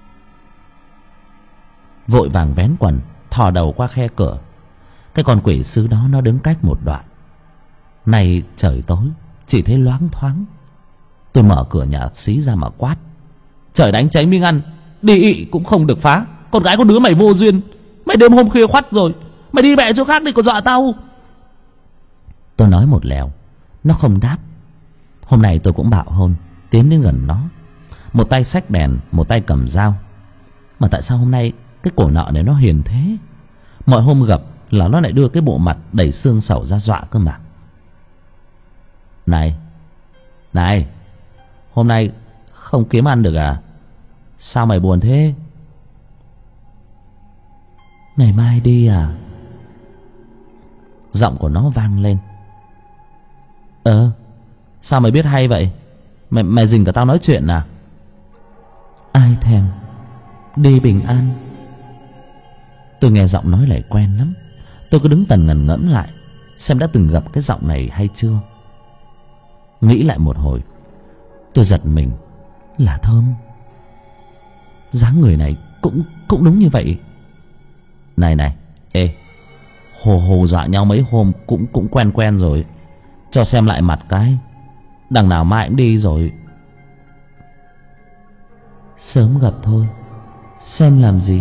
vội vàng vén quần, thò đầu qua khe cửa. Cái con quỷ sứ đó nó đứng cách một đoạn. Này trời tối, chỉ thấy loáng thoáng. Tôi mở cửa nhà xí ra mà quát: trời đánh cháy miếng ăn, đi ị cũng không được phá. Con gái con đứa mày vô duyên, mày đêm hôm khuya khoắt rồi, mày đi mẹ chỗ khác đi, có dọa tao. Tôi nói một lèo, nó không đáp. Hôm nay tôi cũng bạo hôn, tiến đến gần nó, một tay xách đèn, một tay cầm dao. Mà tại sao hôm nay cái cổ nợ này nó hiền thế? Mọi hôm gặp là nó lại đưa cái bộ mặt đầy xương sầu ra dọa cơ mà. Này, hôm nay không kiếm ăn được à? Sao mày buồn thế? Ngày mai đi à? Giọng của nó vang lên. Sao mày biết hay vậy? Mày dình cả tao nói chuyện à? Ai thèm, đi bình an. Tôi nghe giọng nói này quen lắm. Tôi cứ đứng tần ngần ngẫm lại xem đã từng gặp cái giọng này hay chưa. Nghĩ lại một hồi, tôi giật mình. Là Thơm. Dáng người này cũng đúng như vậy. Này, ê, hồ dọa nhau mấy hôm cũng quen rồi. Cho xem lại mặt cái, đằng nào mai cũng đi rồi. Sớm gặp thôi, xem làm gì.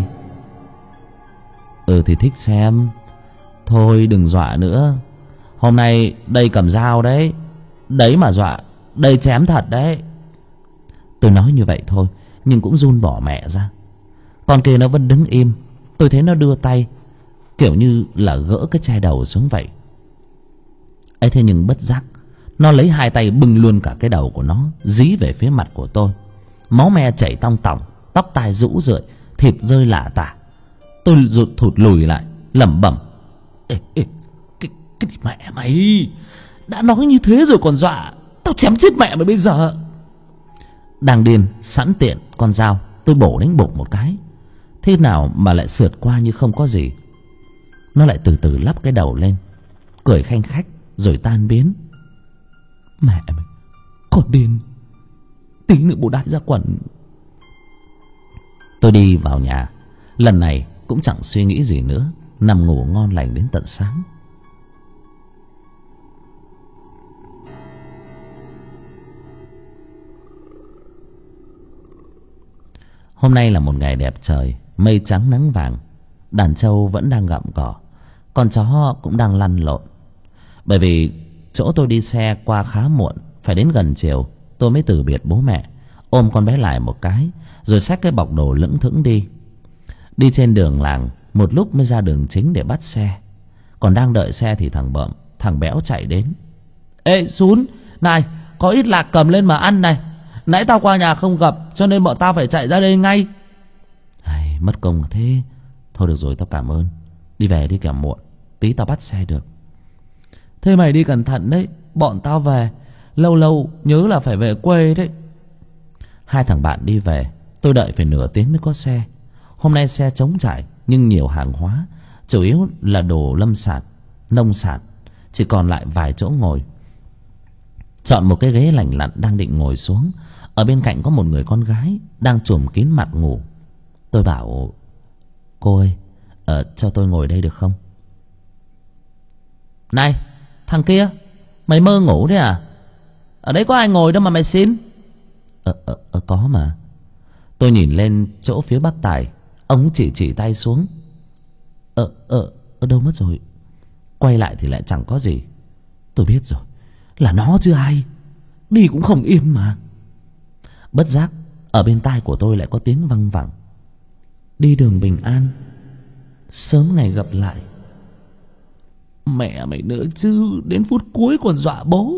Thì thích xem. Thôi đừng dọa nữa. Hôm nay đây cầm dao đấy. Đấy mà dọa, đây chém thật đấy. Tôi nói như vậy thôi, nhưng cũng run bỏ mẹ ra. Con kia nó vẫn đứng im. Tôi thấy nó đưa tay, kiểu như là gỡ cái chai đầu xuống vậy. ấy thế nhưng bất giác, nó lấy hai tay bưng luôn cả cái đầu của nó, dí về phía mặt của tôi. Máu me chảy tong tỏng, tóc tai rũ rượi, thịt rơi lả tả. Tôi thụt lùi lại, lẩm bẩm: Ê, cái mẹ mày, đã nói như thế rồi còn dọa, tao chém chết mẹ mày bây giờ. Đang điên, sẵn tiện con dao, tôi bổ đánh bụng một cái. Thế nào mà lại sượt qua như không có gì. Nó lại từ từ lắp cái đầu lên, cười khanh khách rồi tan biến. Mẹ mày, con điên, tí nữa bố đại ra quần. Tôi đi vào nhà. Lần này cũng chẳng suy nghĩ gì nữa, nằm ngủ ngon lành đến tận sáng. Hôm nay là một ngày đẹp trời, mây trắng nắng vàng. Đàn trâu vẫn đang gặm cỏ, con chó cũng đang lăn lộn. Bởi vì chỗ tôi đi xe qua khá muộn, phải đến gần chiều tôi mới từ biệt bố mẹ, ôm con bé lại một cái, rồi xách cái bọc đồ lững thững đi. Đi trên đường làng một lúc mới ra đường chính để bắt xe. Còn đang đợi xe thì thằng Bợm, thằng Béo chạy đến. Ê Sún, này, có ít lạc cầm lên mà ăn này. Nãy tao qua nhà không gặp, cho nên bọn tao phải chạy ra đây ngay. Ai, mất công thế. Thôi được rồi, tao cảm ơn. Đi về đi kẻo muộn, tí tao bắt xe được. Thế mày đi cẩn thận đấy, bọn tao về. Lâu lâu nhớ là phải về quê đấy. Hai thằng bạn đi về, tôi đợi phải nửa tiếng mới có xe. Hôm nay xe trống trải nhưng nhiều hàng hóa, chủ yếu là đồ lâm sản, nông sản. chỉ còn lại vài chỗ ngồi. Chọn một cái ghế lành lặn đang định ngồi xuống. Ở bên cạnh có một người con gái đang trùm kín mặt ngủ. Tôi bảo: cô ơi, cho tôi ngồi đây được không? Này thằng kia, mày mơ ngủ đấy à? Ở đấy có ai ngồi đâu mà mày xin. Có mà. Tôi nhìn lên chỗ phía bác Tài. Ông chỉ tay xuống. Đâu mất rồi? Quay lại thì lại chẳng có gì. Tôi biết rồi, là nó chứ ai. Đi cũng không yên mà. Bất giác ở bên tai của tôi lại có tiếng văng vẳng: đi đường bình an, sớm ngày gặp lại. Mẹ mày nữa chứ, đến phút cuối còn dọa bố.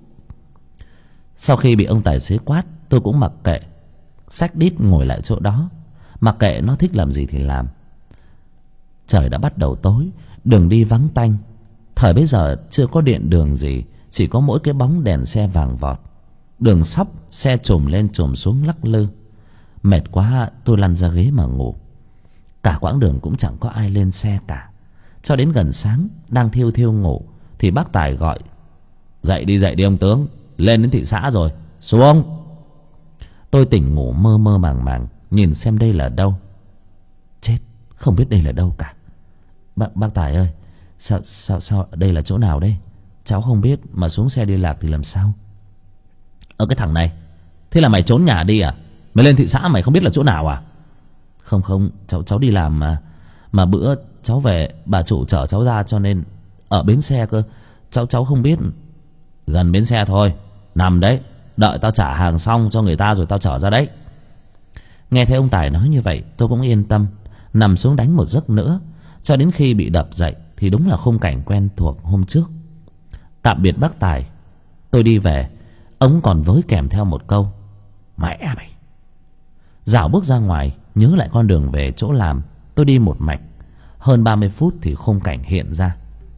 Sau khi bị ông tài xế quát, tôi cũng mặc kệ, xách đít ngồi lại chỗ đó, mặc kệ nó thích làm gì thì làm. Trời đã bắt đầu tối, đường đi vắng tanh. Thời bấy giờ chưa có điện đường gì, chỉ có mỗi cái bóng đèn xe vàng vọt. Đường sóc, xe trồm lên trồm xuống lắc lư. Mệt quá tôi lăn ra ghế mà ngủ. Cả quãng đường cũng chẳng có ai lên xe cả. Cho đến gần sáng, đang thiêu thiêu ngủ thì bác Tài gọi: dậy đi ông tướng, lên đến thị xã rồi, xuống. Tôi tỉnh ngủ mơ mơ màng màng, nhìn xem đây là đâu. Chết, không biết đây là đâu cả. Bác Tài ơi, sao đây là chỗ nào đây? Cháu không biết, mà xuống xe đi lạc thì làm sao? Cái thằng này, thế là mày trốn nhà đi à? Mày lên thị xã mày không biết là chỗ nào à? Không, cháu đi làm mà bữa cháu về bà chủ chở cháu ra cho nên ở bến xe cơ. Cháu không biết. Gần bến xe thôi, nằm đấy, đợi tao trả hàng xong cho người ta rồi tao chở ra đấy. Nghe thấy ông Tài nói như vậy, tôi cũng yên tâm, nằm xuống đánh một giấc nữa. Cho đến khi bị đập dậy thì đúng là khung cảnh quen thuộc hôm trước. Tạm biệt bác Tài, tôi đi về. Ông còn với kèm theo một câu: mẹ mày. Dạo bước ra ngoài, nhớ lại con đường về chỗ làm, tôi đi một mạch. Hơn 30 phút thì khung cảnh hiện ra.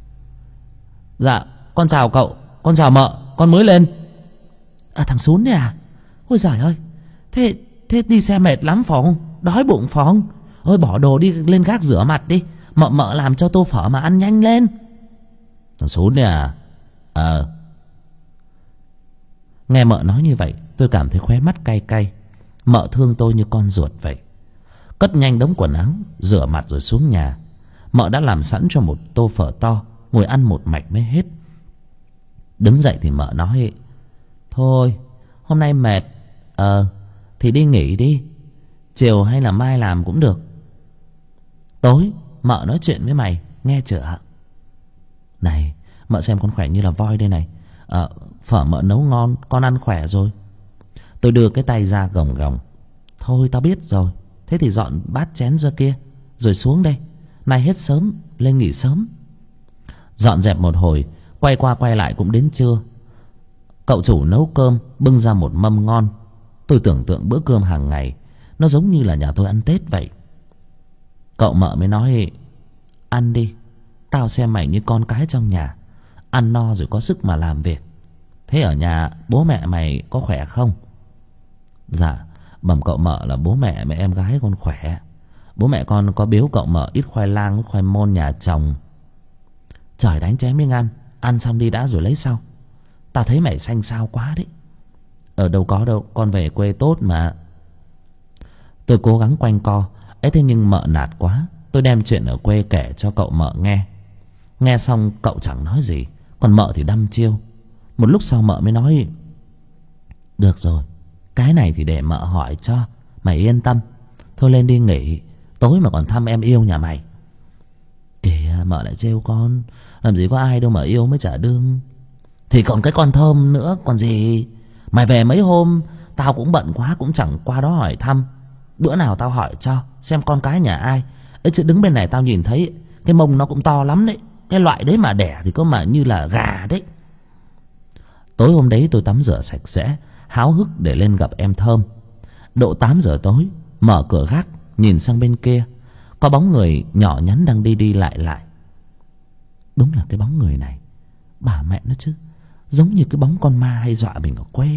Dạ, con chào cậu, con chào mợ, con mới lên. Thằng Sún đấy à? Ôi giời ơi, thế đi xe mệt lắm phải không? Đói bụng phải không? Ôi bỏ đồ đi lên gác rửa mặt đi, mợ làm cho tô phở mà ăn nhanh lên. Thằng Sún đấy à? Nghe mợ nói như vậy, tôi cảm thấy khóe mắt cay cay. Mợ thương tôi như con ruột vậy. Cất nhanh đống quần áo, rửa mặt rồi xuống nhà. Mợ đã làm sẵn cho một tô phở to, ngồi ăn một mạch mới hết. Đứng dậy thì mợ nói: thôi, hôm nay mệt, thì đi nghỉ đi, chiều hay là mai làm cũng được. Tối mợ nói chuyện với mày, nghe chưa? Này, mợ xem con khỏe như là voi đây này. Phở mợ nấu ngon, con ăn khỏe rồi. Tôi đưa cái tay ra gồng gồng. Thôi tao biết rồi, thế thì dọn bát chén ra kia rồi xuống đây. Nay hết sớm, lên nghỉ sớm. Dọn dẹp một hồi, quay qua quay lại cũng đến trưa. Cậu chủ nấu cơm, bưng ra một mâm ngon. Tôi tưởng tượng bữa cơm hàng ngày nó giống như là nhà tôi ăn Tết vậy. Cậu mợ mới nói: ăn đi, tao xem mày như con cái trong nhà, ăn no rồi có sức mà làm việc. Thế ở nhà bố mẹ mày có khỏe không? Dạ, bẩm cậu mợ là bố mẹ em gái con khỏe. Bố mẹ con có biếu cậu mợ ít khoai lang, khoai môn nhà chồng. Trời đánh chém miếng ăn, ăn xong đi đã rồi lấy sau. Tao thấy mày xanh xao quá đấy. Đâu có đâu, con về quê tốt mà. Tôi cố gắng quanh co ấy, thế nhưng mợ nạt quá. Tôi đem chuyện ở quê kể cho cậu mợ nghe. Nghe xong cậu chẳng nói gì, còn mợ thì đăm chiêu. Một lúc sau mợ mới nói: được rồi, cái này thì để mợ hỏi cho, mày yên tâm. Thôi lên đi nghỉ, tối mà còn thăm em yêu nhà mày. Kìa, mợ lại trêu con, làm gì có ai đâu mà yêu mới trả đương. Thì còn cái con Thơm nữa còn gì. Mày về mấy hôm, tao cũng bận quá, cũng chẳng qua đó hỏi thăm. Bữa nào tao hỏi cho xem con cái nhà ai ấy, chứ đứng bên này tao nhìn thấy cái mông nó cũng to lắm đấy. Cái loại đấy mà đẻ thì có mà như là gà đấy. Tối hôm đấy tôi tắm rửa sạch sẽ, háo hức để lên gặp em Thơm. Độ 8 giờ tối, mở cửa gác, nhìn sang bên kia, có bóng người nhỏ nhắn đang đi lại lại. Đúng là cái bóng người này, bà mẹ nó chứ, giống như cái bóng con ma hay dọa mình ở quê.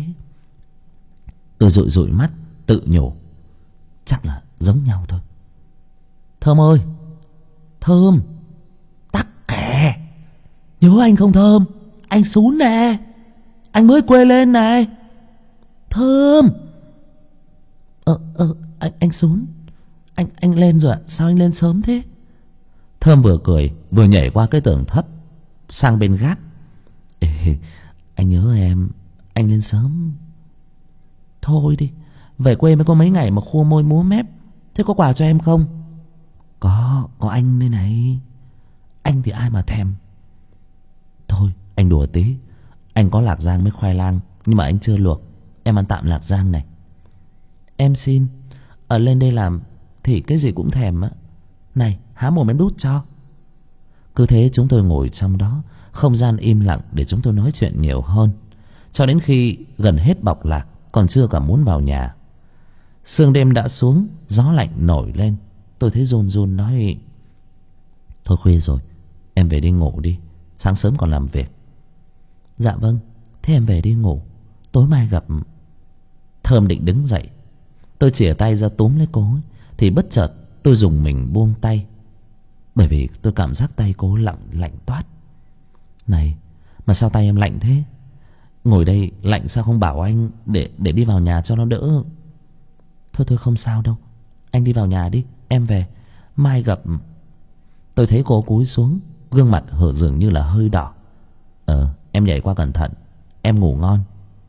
Tôi dụi dụi mắt, tự nhủ chắc là giống nhau thôi. Thơm ơi, Thơm, tắc kè. Nhớ anh không Thơm? Anh Sún nè, anh mới quê lên này. Thơm. Anh Sún, anh lên rồi ạ. Sao anh lên sớm thế? Thơm vừa cười vừa nhảy qua cái tường thấp sang bên gác. Ê, anh nhớ em, anh lên sớm. Thôi đi, về quê mới có mấy ngày mà khua môi múa mép. Thế có quà cho em không? Có anh đây này. Anh thì ai mà thèm. Thôi anh đùa tí. Anh có lạc rang với khoai lang, nhưng mà anh chưa luộc. Em ăn tạm lạc rang này. Em xin. Lên đây làm thì cái gì cũng thèm á. Này, há mồm em đút cho. Cứ thế chúng tôi ngồi trong đó, không gian im lặng để chúng tôi nói chuyện nhiều hơn, cho đến khi gần hết bọc lạc, còn chưa cả muốn vào nhà. Sương đêm đã xuống, gió lạnh nổi lên. Tôi thấy run run nói: thôi khuya rồi, em về đi ngủ đi, sáng sớm còn làm việc. Dạ vâng, thế em về đi ngủ, tối mai gặp. Thơm định đứng dậy, tôi chìa tay ra túm lấy cô ấy, thì bất chợt tôi dùng mình buông tay, bởi vì tôi cảm giác tay cô lạnh toát. Này, mà sao tay em lạnh thế? Ngồi đây lạnh sao không bảo anh để đi vào nhà cho nó đỡ? Thôi không sao đâu, anh đi vào nhà đi, em về, mai gặp. Tôi thấy cô cúi xuống, gương mặt hở dường như là hơi đỏ. Em nhảy qua cẩn thận, em ngủ ngon.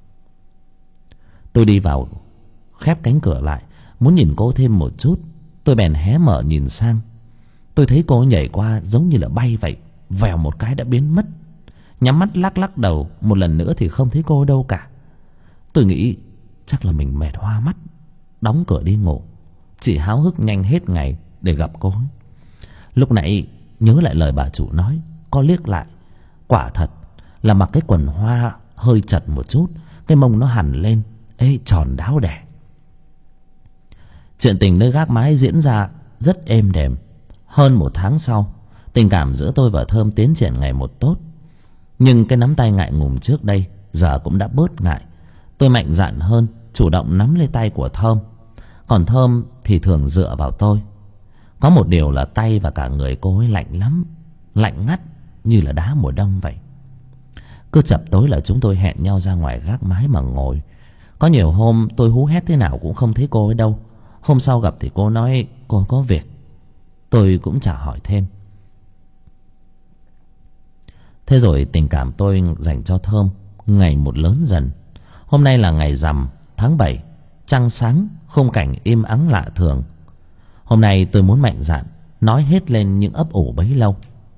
Tôi đi vào, khép cánh cửa lại, muốn nhìn cô thêm một chút. Tôi bèn hé mở nhìn sang. Tôi thấy cô nhảy qua giống như là bay vậy, vèo một cái đã biến mất. Nhắm mắt lắc đầu một lần nữa thì không thấy cô đâu cả. Tôi nghĩ chắc là mình mệt hoa mắt, đóng cửa đi ngủ, chỉ háo hức nhanh hết ngày để gặp cô. Lúc nãy nhớ lại lời bà chủ nói, có liếc lại, quả thật là mặc cái quần hoa hơi chật một chút, cái mông nó hằn lên, tròn đáo đẻ. Chuyện tình nơi gác mái diễn ra rất êm đềm. Hơn một tháng sau, tình cảm giữa tôi và Thơm tiến triển ngày một tốt. Nhưng cái nắm tay ngại ngùng trước đây giờ cũng đã bớt ngại. Tôi mạnh dạn hơn, chủ động nắm lấy tay của Thơm. Còn Thơm thì thường dựa vào tôi. Có một điều là tay và cả người cô ấy lạnh lắm, lạnh ngắt như là đá mùa đông vậy. Cứ chập tối là chúng tôi hẹn nhau ra ngoài gác mái mà ngồi. Có nhiều hôm tôi hú hét thế nào cũng không thấy cô ấy đâu. Hôm sau gặp thì cô nói cô có việc. Tôi cũng chả hỏi thêm. Thế rồi tình cảm tôi dành cho Thơm ngày một lớn dần. Hôm nay là ngày rằm tháng 7, trăng sáng, khung cảnh im ắng lạ thường. Hôm nay tôi muốn mạnh dạn nói hết lên những ấp ủ bấy lâu.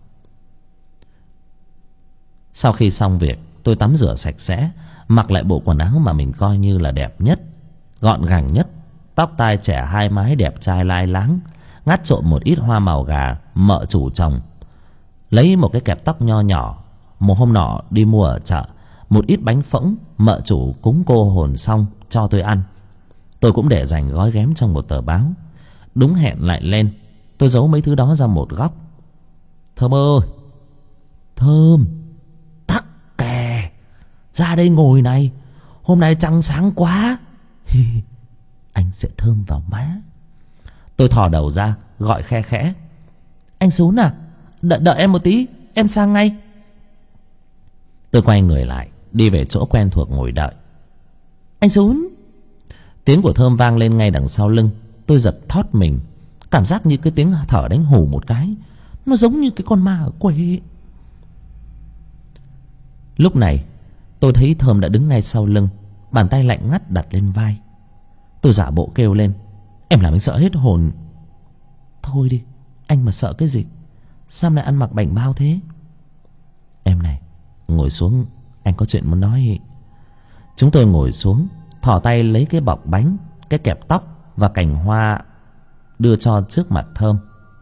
Sau khi xong việc, tôi tắm rửa sạch sẽ, mặc lại bộ quần áo mà mình coi như là đẹp nhất, gọn gàng nhất. Tóc tai trẻ hai mái đẹp trai lai láng, ngắt trộm một ít hoa màu gà mợ chủ trồng. Lấy một cái kẹp tóc nho nhỏ, một hôm nọ đi mua ở chợ, một ít bánh phỗng mợ chủ cúng cô hồn xong cho tôi ăn. Tôi cũng để dành gói ghém trong một tờ báo. Đúng hẹn lại lên, tôi giấu mấy thứ đó ra một góc. Thơm ơi, Thơm, tắc kè, ra đây ngồi này, hôm nay trăng sáng quá. Anh sẽ thơm vào má. Tôi thò đầu ra gọi khe khẽ: anh Sún à, đợi em một tí, em sang ngay. Tôi quay người lại, đi về chỗ quen thuộc ngồi đợi. Anh Sún. Tiếng của Thơm vang lên ngay đằng sau lưng. Tôi giật thót mình, cảm giác như cái tiếng thở đánh hù một cái, nó giống như cái con ma ở quê. Lúc này tôi thấy Thơm đã đứng ngay sau lưng, bàn tay lạnh ngắt đặt lên vai. Tôi giả bộ kêu lên: em làm anh sợ hết hồn. Thôi đi, anh mà sợ cái gì, sao lại ăn mặc bảnh bao thế? Em này, ngồi xuống, anh có chuyện muốn nói. Chúng tôi ngồi xuống, thò tay lấy cái bọc bánh, cái kẹp tóc và cành hoa đưa cho trước mặt Thơm.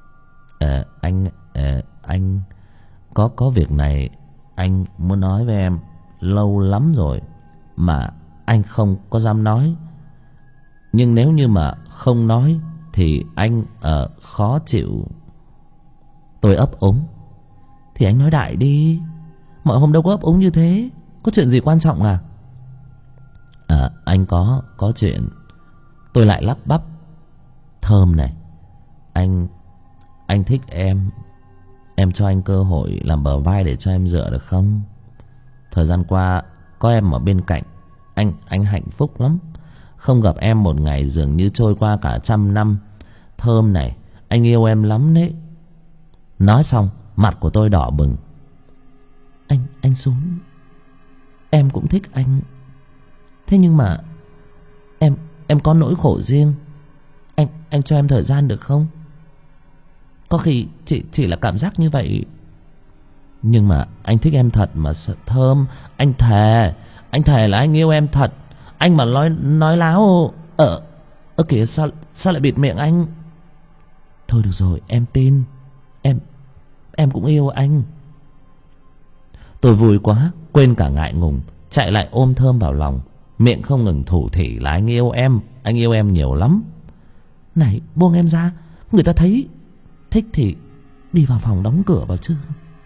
Anh có việc này anh muốn nói với em lâu lắm rồi mà anh không có dám nói. Nhưng nếu như mà không nói thì anh khó chịu. Tôi ấp úng: thì anh nói đại đi, mọi hôm đâu có ấp úng như thế. Có chuyện gì quan trọng à? Anh có chuyện. Tôi lại lắp bắp: Thơm này, anh thích em. em cho anh cơ hội làm bờ vai để cho em dựa được không? Thời gian qua có em ở bên cạnh, anh hạnh phúc lắm. Không gặp em một ngày dường như trôi qua cả 100 năm. Thơm này, anh yêu em lắm đấy. Nói xong mặt của tôi đỏ bừng. Anh xuống. Em cũng thích anh. Thế nhưng mà em có nỗi khổ riêng. Anh cho em thời gian được không? Có khi chỉ là cảm giác như vậy. Nhưng mà anh thích em thật mà Thơm. Anh thề là anh yêu em thật. Anh mà nói láo. Kìa, sao lại bịt miệng anh? Thôi được rồi, em tin. Em cũng yêu anh. Tôi vui quá, quên cả ngại ngùng, chạy lại ôm Thơm vào lòng, miệng không ngừng thủ thỉ là anh yêu em. Anh yêu em nhiều lắm. Này, buông em ra. Người ta thấy thích thì đi vào phòng đóng cửa vào chứ.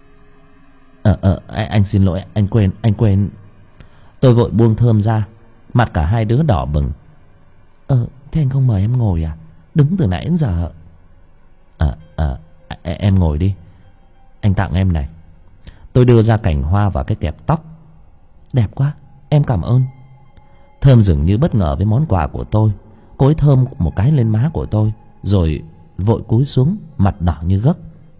Anh xin lỗi, anh quên. Tôi vội buông Thơm ra. Mặt cả hai đứa đỏ bừng. Thế anh không mời em ngồi à? Đứng từ nãy đến giờ. Em ngồi đi. Anh tặng em này. Tôi đưa ra cành hoa và cái kẹp tóc. Đẹp quá, em cảm ơn. Thơm dường như bất ngờ với món quà của tôi. Cô ấy thơm một cái lên má của tôi, rồi vội cúi xuống, mặt đỏ như gấc.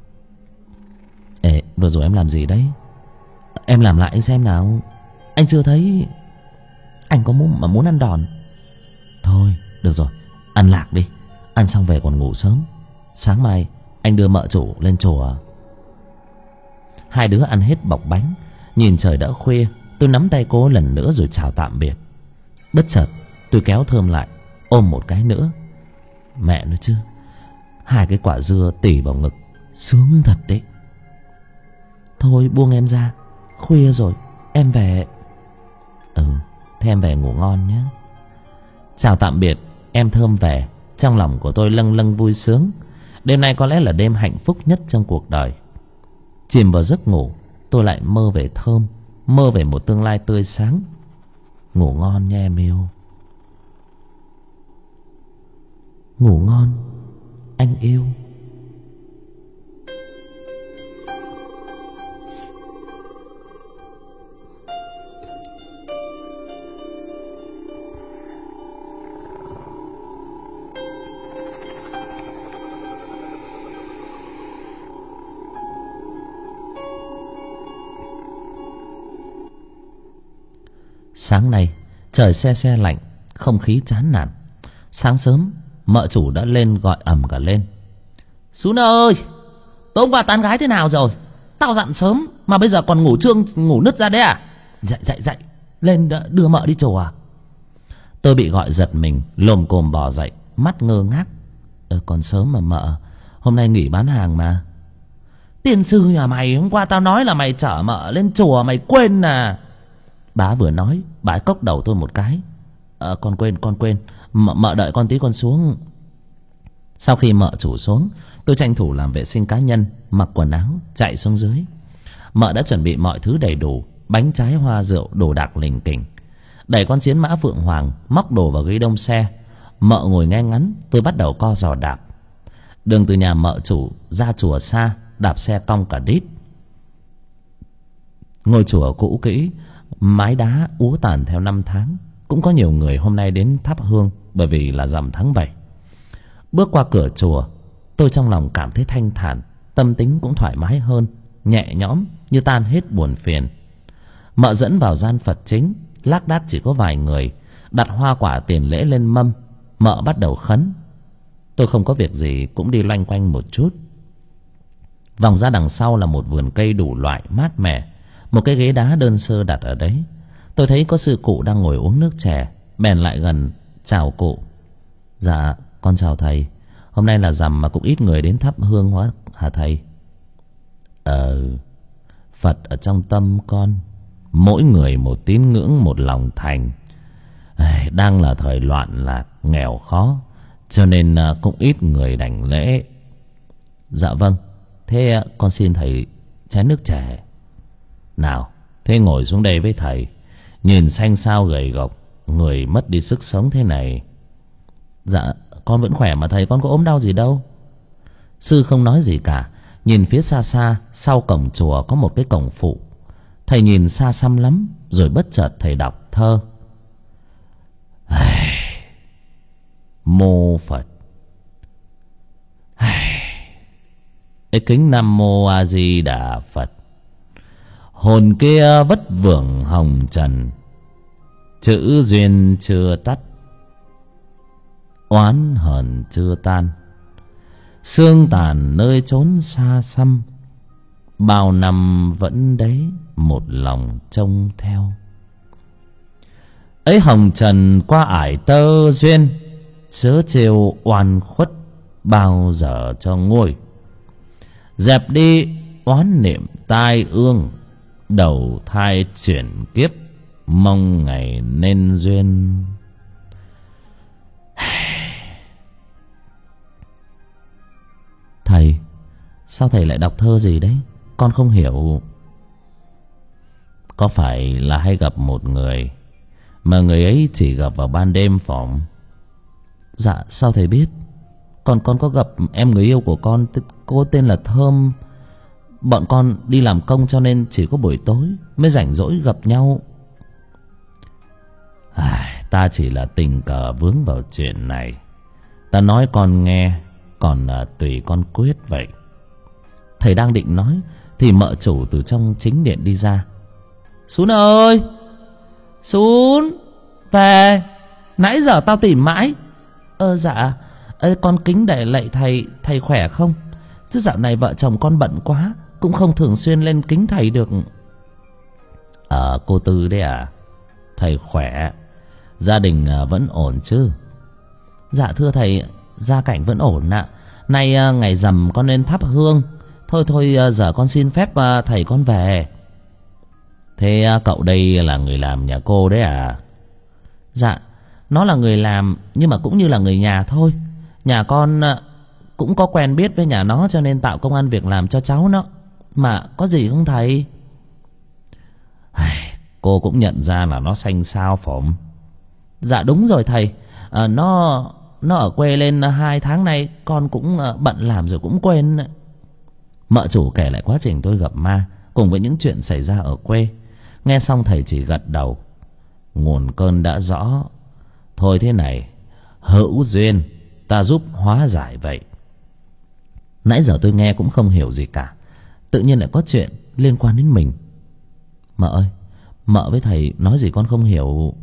Vừa rồi em làm gì đấy? Em làm lại xem nào. Anh chưa thấy. Anh có muốn ăn đòn. Thôi được rồi, ăn lạc đi. Ăn xong về còn ngủ sớm. Sáng mai anh đưa mợ chủ lên chùa. Hai đứa ăn hết bọc bánh. Nhìn trời đã khuya, tôi nắm tay cô lần nữa rồi chào tạm biệt. Bất chợt tôi kéo Thơm lại, ôm một cái nữa. Mẹ nói chứ, hai cái quả dưa tỉ vào ngực, sướng thật đấy. Thôi buông em ra, khuya rồi, em về. Thế em về ngủ ngon nhé. Chào tạm biệt, em Thơm về. Trong lòng của tôi lâng lâng vui sướng. Đêm nay có lẽ là đêm hạnh phúc nhất trong cuộc đời. Chìm vào giấc ngủ, tôi lại mơ về Thơm, mơ về một tương lai tươi sáng. Ngủ ngon nha em yêu. Ngủ ngon, anh yêu. Sáng nay trời se se lạnh, không khí chán nản. Sáng sớm mợ chủ đã lên gọi ầm cả lên. Sún ơi, tối hôm qua tán gái thế nào rồi? Tao dặn sớm mà bây giờ còn ngủ trương ngủ nứt ra đấy à? Dậy lên đưa mợ đi chùa. Tôi bị gọi giật mình, lồm cồm bò dậy, mắt ngơ ngác. Còn sớm mà mợ, hôm nay nghỉ bán hàng mà. Tiên sư nhà mày, hôm qua tao nói là mày chở mợ lên chùa, mày quên à? Bà vừa nói, bà ấy cốc đầu tôi một cái. Con quên. Mợ đợi con tí con xuống. Sau khi mợ chủ xuống, tôi tranh thủ làm vệ sinh cá nhân, mặc quần áo, chạy xuống dưới. Mợ đã chuẩn bị mọi thứ đầy đủ, bánh trái hoa rượu, đồ đạc lỉnh kỉnh. Đẩy con chiến mã Phượng Hoàng, móc đồ vào ghi đông xe. Mợ ngồi ngay ngắn, tôi bắt đầu co giò đạp. Đường từ nhà mợ chủ ra chùa xa, đạp xe cong cả đít. Ngôi chùa cũ kỹ, mái đá úa tàn theo năm tháng. Cũng có nhiều người hôm nay đến thắp hương bởi vì là rằm tháng 7. Bước qua cửa chùa, tôi trong lòng cảm thấy thanh thản, tâm tính cũng thoải mái hơn, nhẹ nhõm như tan hết buồn phiền. Mợ dẫn vào gian Phật chính, lác đác chỉ có vài người, đặt hoa quả tiền lễ lên mâm. Mợ bắt đầu khấn. Tôi không có việc gì cũng đi loanh quanh một chút. Vòng ra đằng sau là một vườn cây đủ loại mát mẻ. Một cái ghế đá đơn sơ đặt ở đấy. Tôi thấy có sư cụ đang ngồi uống nước chè, bèn lại gần chào cụ. Dạ con chào thầy. Hôm nay là rằm mà cũng ít người đến thắp hương quá hả thầy? Phật ở trong tâm con, mỗi người một tín ngưỡng, một lòng thành. Đang là thời loạn lạc, nghèo khó, cho nên cũng ít người đảnh lễ. Dạ vâng. Thế con xin thầy chén nước chè. Nào, thế ngồi xuống đây với thầy. Nhìn xanh xao gầy gộc, người mất đi sức sống thế này. Dạ con vẫn khỏe mà thầy, con có ốm đau gì đâu. Sư không nói gì cả, Nhìn phía xa xa, sau cổng chùa có một cái cổng phụ. Thầy nhìn xa xăm lắm, rồi bất chợt thầy đọc thơ. Mô Phật. Kính Nam Mô A Di Đà Phật. Hồn kia vất vưởng hồng trần, chữ duyên chưa tắt, oán hờn chưa tan. Xương tàn nơi chốn xa xăm, bao năm vẫn đấy một lòng trông theo. Ấy hồng trần qua ải tơ duyên, chớ trêu oan khuất bao giờ cho nguôi. Dẹp đi oán niệm tai ương, đầu thai chuyển kiếp, mong ngày nên duyên. Thầy, sao thầy lại đọc thơ gì đấy? Con không hiểu. Có phải là hay gặp một người mà người ấy chỉ gặp vào ban đêm phỏng? Dạ, sao thầy biết? Con có gặp em người yêu của con, cô tên là Thơm. Bọn con đi làm công cho nên chỉ có buổi tối mới rảnh rỗi gặp nhau. Ta chỉ là tình cờ vướng vào chuyện này. Ta nói con nghe, còn tùy con quyết vậy. Thầy đang định nói thì mợ chủ từ trong chính điện đi ra. Sún ơi, Sún, về. Nãy giờ tao tìm mãi. Dạ, con kính để lạy thầy. Thầy khỏe không? Chứ dạo này vợ chồng con bận quá, cũng không thường xuyên lên kính thầy được. Cô Tư đấy à? Thầy khỏe. Gia đình vẫn ổn chứ? Dạ thưa thầy, gia cảnh vẫn ổn ạ. Nay ngày rằm con lên thắp hương. Thôi giờ con xin phép thầy con về. Thế cậu đây là người làm nhà cô đấy à? Dạ, nó là người làm nhưng mà cũng như là người nhà thôi. Nhà con cũng có quen biết với nhà nó cho nên tạo công ăn việc làm cho cháu nó. Mà có gì không thầy? Cô cũng nhận ra là nó xanh xao phỏng. Dạ đúng rồi thầy. Nó ở quê lên 2 tháng nay. Con cũng bận làm rồi cũng quên. Mợ chủ kể lại quá trình tôi gặp ma cùng với những chuyện xảy ra ở quê. Nghe xong thầy chỉ gật đầu. Nguồn cơn đã rõ. Thôi thế này, hữu duyên ta giúp hóa giải vậy. Nãy giờ tôi nghe cũng không hiểu gì cả, tự nhiên lại có chuyện liên quan đến mình. Mợ ơi, mợ với thầy nói gì con không hiểu.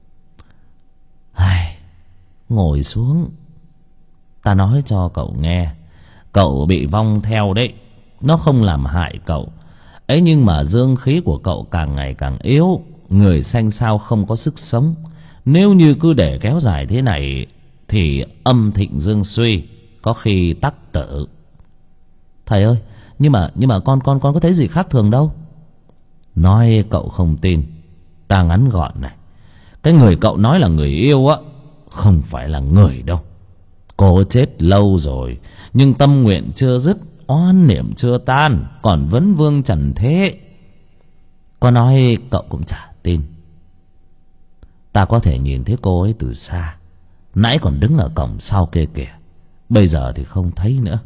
Ngồi xuống, ta nói cho cậu nghe. Cậu bị vong theo đấy. Nó không làm hại cậu ấy, nhưng mà dương khí của cậu càng ngày càng yếu. Người xanh xao không có sức sống. Nếu như cứ để kéo dài thế này thì âm thịnh dương suy, có khi tắc tử. Thầy ơi, nhưng mà con có thấy gì khác thường đâu. Nói cậu không tin, ta ngắn gọn này. Cái người cậu nói là người yêu á, không phải là người đâu. Cô chết lâu rồi, nhưng tâm nguyện chưa dứt, oan niệm chưa tan, còn vấn vương trần thế. Có nói cậu cũng chả tin. Ta có thể nhìn thấy cô ấy từ xa. Nãy còn đứng ở cổng sau kia kìa, bây giờ thì không thấy nữa.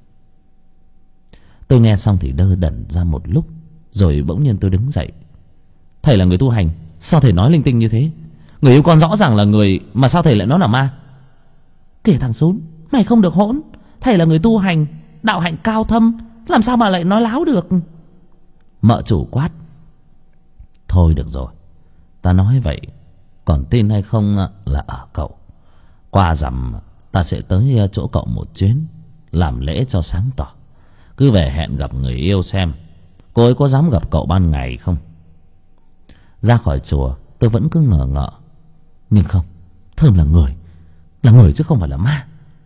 Tôi nghe xong thì đơ đẩn ra một lúc, rồi bỗng nhiên tôi đứng dậy. Thầy là người tu hành, sao thầy nói linh tinh như thế? Người yêu con rõ ràng là người, mà sao thầy lại nói là ma? Kìa thằng Sún, mày không được hỗn. Thầy là người tu hành, đạo hạnh cao thâm, làm sao mà lại nói láo được? Mợ chủ quát. Thôi được rồi, ta nói vậy, còn tin hay không là ở cậu. Qua rằm ta sẽ tới chỗ cậu một chuyến, làm lễ cho sáng tỏ. Cứ về hẹn gặp người yêu xem cô ấy có dám gặp cậu ban ngày không. Ra khỏi chùa tôi vẫn cứ ngờ ngợ. Nhưng không, Thơm là người chứ không phải là ma.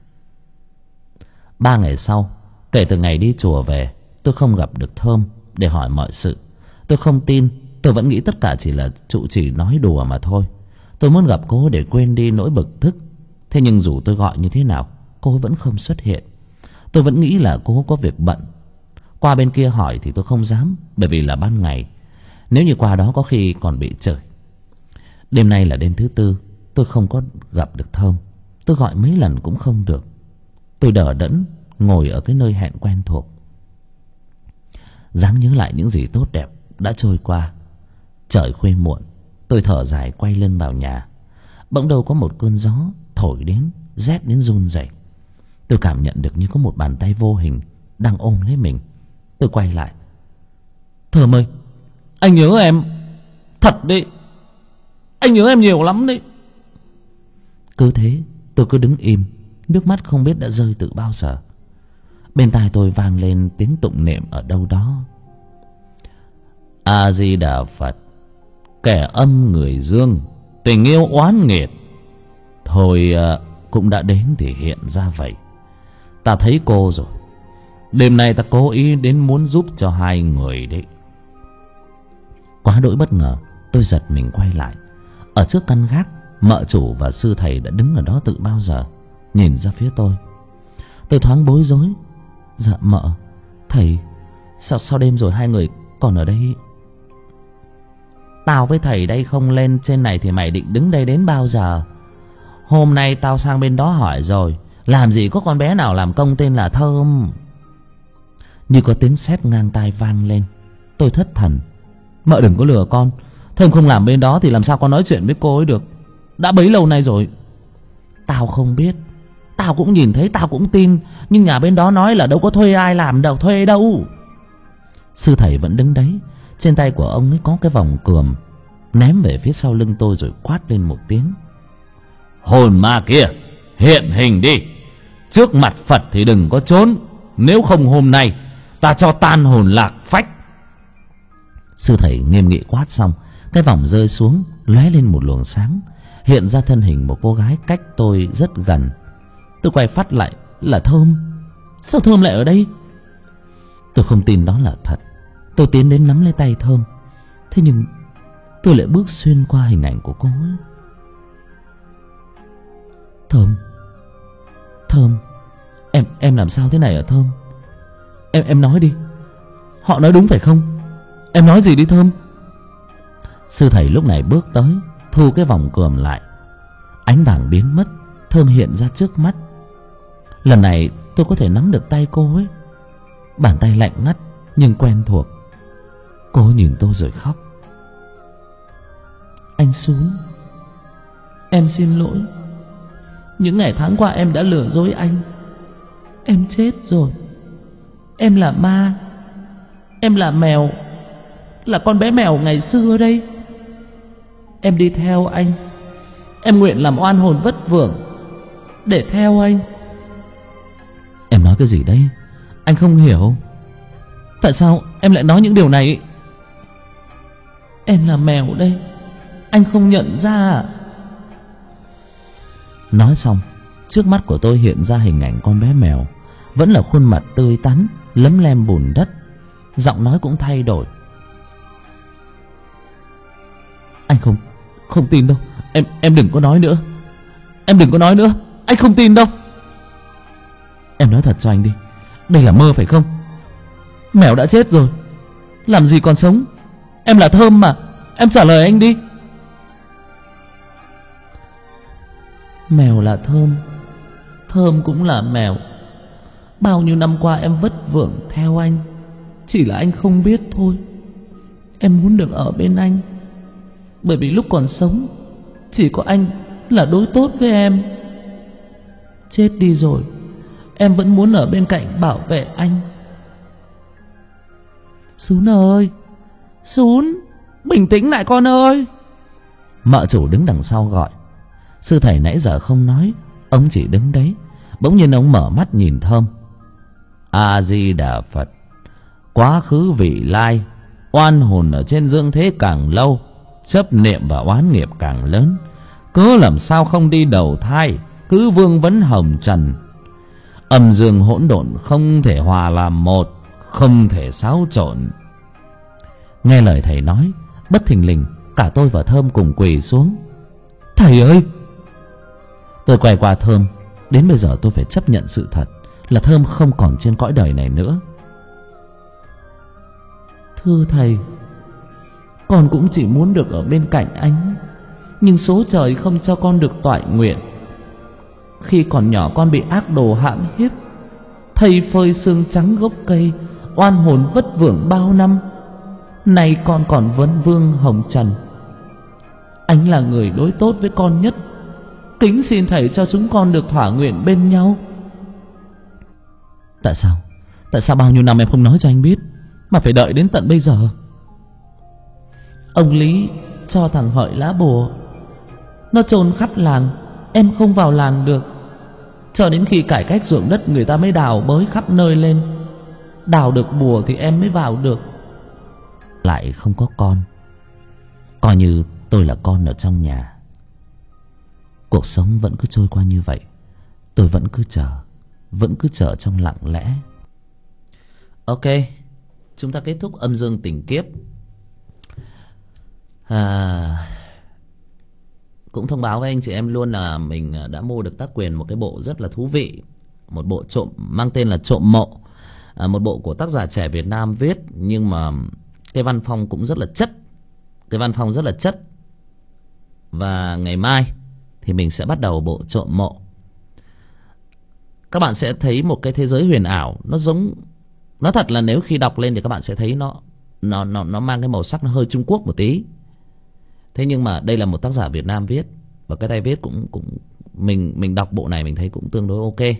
3 ngày sau, kể từ ngày đi chùa về, tôi không gặp được Thơm để hỏi mọi sự. Tôi không tin, tôi vẫn nghĩ tất cả chỉ là trụ chỉ nói đùa mà thôi. Tôi muốn gặp cô để quên đi nỗi bực tức. Thế nhưng dù tôi gọi như thế nào, cô vẫn không xuất hiện. Tôi vẫn nghĩ là cô có việc bận. Qua bên kia hỏi thì tôi không dám, bởi vì là ban ngày. Nếu như qua đó có khi còn bị chửi. Đêm nay là đêm thứ 4, tôi không có gặp được Thơm. Tôi gọi mấy lần cũng không được. Tôi đờ đẫn ngồi ở cái nơi hẹn quen thuộc. Dáng nhớ lại những gì tốt đẹp đã trôi qua. Trời khuya muộn, tôi thở dài quay lưng vào nhà. Bỗng đâu có một cơn gió thổi đến, rét đến run rẩy. Tôi cảm nhận được như có một bàn tay vô hình đang ôm lấy mình. Tôi quay lại. Thơm ơi, anh nhớ em thật đấy. Anh nhớ em nhiều lắm đấy. Cứ thế tôi cứ đứng im, nước mắt không biết đã rơi từ bao giờ. Bên tai tôi vang lên tiếng tụng niệm ở đâu đó. A Di Đà Phật, kẻ âm người dương, tình yêu oán nghiệt. Thôi cũng đã đến thì hiện ra vậy. Ta thấy cô rồi. Đêm nay ta cố ý đến muốn giúp cho hai người đấy. Quá đỗi bất ngờ, tôi giật mình quay lại. Ở trước căn gác, mợ chủ và sư thầy đã đứng ở đó từ bao giờ, nhìn ra phía tôi. Tôi thoáng bối rối. Dạ mợ, thầy, sao đêm rồi hai người còn ở đây? Tao với thầy đây không lên trên này thì mày định đứng đây đến bao giờ? Hôm nay tao sang bên đó hỏi rồi, làm gì có con bé nào làm công tên là Thơm. Như có tiếng sét ngang tai vang lên. Tôi thất thần. Mợ đừng có lừa con. Thơm không làm bên đó thì làm sao con nói chuyện với cô ấy được. Đã bấy lâu nay rồi. Tao không biết. Tao cũng nhìn thấy, tao cũng tin. Nhưng nhà bên đó nói là đâu có thuê ai làm đâu, thuê đâu. Sư thầy vẫn đứng đấy. Trên tay của ông ấy có cái vòng cườm, ném về phía sau lưng tôi rồi quát lên một tiếng. Hồn ma kia, hiện hình đi. Trước mặt Phật thì đừng có trốn. Nếu không hôm nay ta cho tan hồn lạc phách. Sư thầy nghiêm nghị quát xong, cái vòng rơi xuống, lóe lên một luồng sáng, hiện ra thân hình một cô gái cách tôi rất gần. Tôi quay phát lại, là Thơm. Sao Thơm lại ở đây? Tôi không tin đó là thật. Tôi tiến đến nắm lấy tay Thơm. Thế nhưng tôi lại bước xuyên qua hình ảnh của cô ấy. Thơm, em làm sao thế này hả Thơm? Em nói đi. Họ nói đúng phải không? Em nói gì đi Thơm? Sư thầy lúc này bước tới, thu cái vòng cườm lại. Ánh vàng biến mất, Thơm hiện ra trước mắt. Lần này tôi có thể nắm được tay cô ấy. Bàn tay lạnh ngắt nhưng quen thuộc. Cô nhìn tôi rồi khóc. Anh Sún, em xin lỗi. Những ngày tháng qua em đã lừa dối anh. Em chết rồi. Em là ma. Em là mèo. Là con bé mèo ngày xưa đây. Em đi theo anh. Em nguyện làm oan hồn vất vưởng để theo anh. Em nói cái gì đấy? Anh không hiểu. Tại sao em lại nói những điều này? Em là mèo đây. Anh không nhận ra à? Nói xong, trước mắt của tôi hiện ra hình ảnh con bé mèo. Vẫn là khuôn mặt tươi tắn, lấm lem bùn đất. Giọng nói cũng thay đổi. Anh không tin đâu. Em đừng có nói nữa. Em đừng có nói nữa. Anh không tin đâu. Em nói thật cho anh đi. Đây là mơ phải không? Mèo đã chết rồi, làm gì còn sống. Em là Thơm mà. Em trả lời anh đi. Mèo là Thơm, Thơm cũng là mèo. Bao nhiêu năm qua em vất vưởng theo anh. Chỉ là anh không biết thôi. Em muốn được ở bên anh, bởi vì lúc còn sống chỉ có anh là đối tốt với em. Chết đi rồi, em vẫn muốn ở bên cạnh bảo vệ anh. Sún ơi, Sún, bình tĩnh lại con ơi. Mợ chủ đứng đằng sau gọi. Sư thầy nãy giờ không nói, ông chỉ đứng đấy. Bỗng nhiên ông mở mắt nhìn Thơm. A Di Đà Phật, quá khứ vị lai, oan hồn ở trên dương thế càng lâu, chấp niệm và oán nghiệp càng lớn. Cớ làm sao không đi đầu thai, cứ vương vấn hồng trần. Âm dương hỗn độn không thể hòa làm một, không thể xáo trộn. Nghe lời thầy nói, bất thình lình cả tôi và Thơm cùng quỳ xuống. Thầy ơi! Tôi quay qua Thơm. Đến bây giờ tôi phải chấp nhận sự thật là Thơm không còn trên cõi đời này nữa. Thưa thầy, con cũng chỉ muốn được ở bên cạnh anh, nhưng số trời không cho con được toại nguyện. Khi còn nhỏ con bị ác đồ hãm hiếp, thầy phơi xương trắng gốc cây, oan hồn vất vưởng bao năm, nay con còn vấn vương hồng trần. Anh là người đối tốt với con nhất, kính xin thầy cho chúng con được thỏa nguyện bên nhau. Tại sao? Tại sao bao nhiêu năm em không nói cho anh biết, mà phải đợi đến tận bây giờ? Ông Lý cho thằng Hợi lá bùa, nó chôn khắp làng, em không vào làng được. Cho đến khi cải cách ruộng đất, người ta mới đào bới khắp nơi lên. Đào được bùa thì em mới vào được. Lại không có con, coi như tôi là con ở trong nhà. Cuộc sống vẫn cứ trôi qua như vậy. Tôi vẫn cứ chờ trong lặng lẽ. Ok, chúng ta kết thúc âm dương tình kiếp. Cũng thông báo với anh chị em luôn là mình đã mua được tác quyền một cái bộ rất là thú vị. Một bộ trộm mang tên là Trộm Mộ. Một bộ của tác giả trẻ Việt Nam viết, nhưng mà cái văn phong cũng rất là chất. Và ngày mai thì mình sẽ bắt đầu bộ Trộm Mộ. Các bạn sẽ thấy một cái thế giới huyền ảo. Nó thật là nếu khi đọc lên thì các bạn sẽ thấy nó mang cái màu sắc nó hơi Trung Quốc một tí. Thế nhưng mà đây là một tác giả Việt Nam viết, và cái tay viết cũng mình đọc bộ này mình thấy cũng tương đối ok.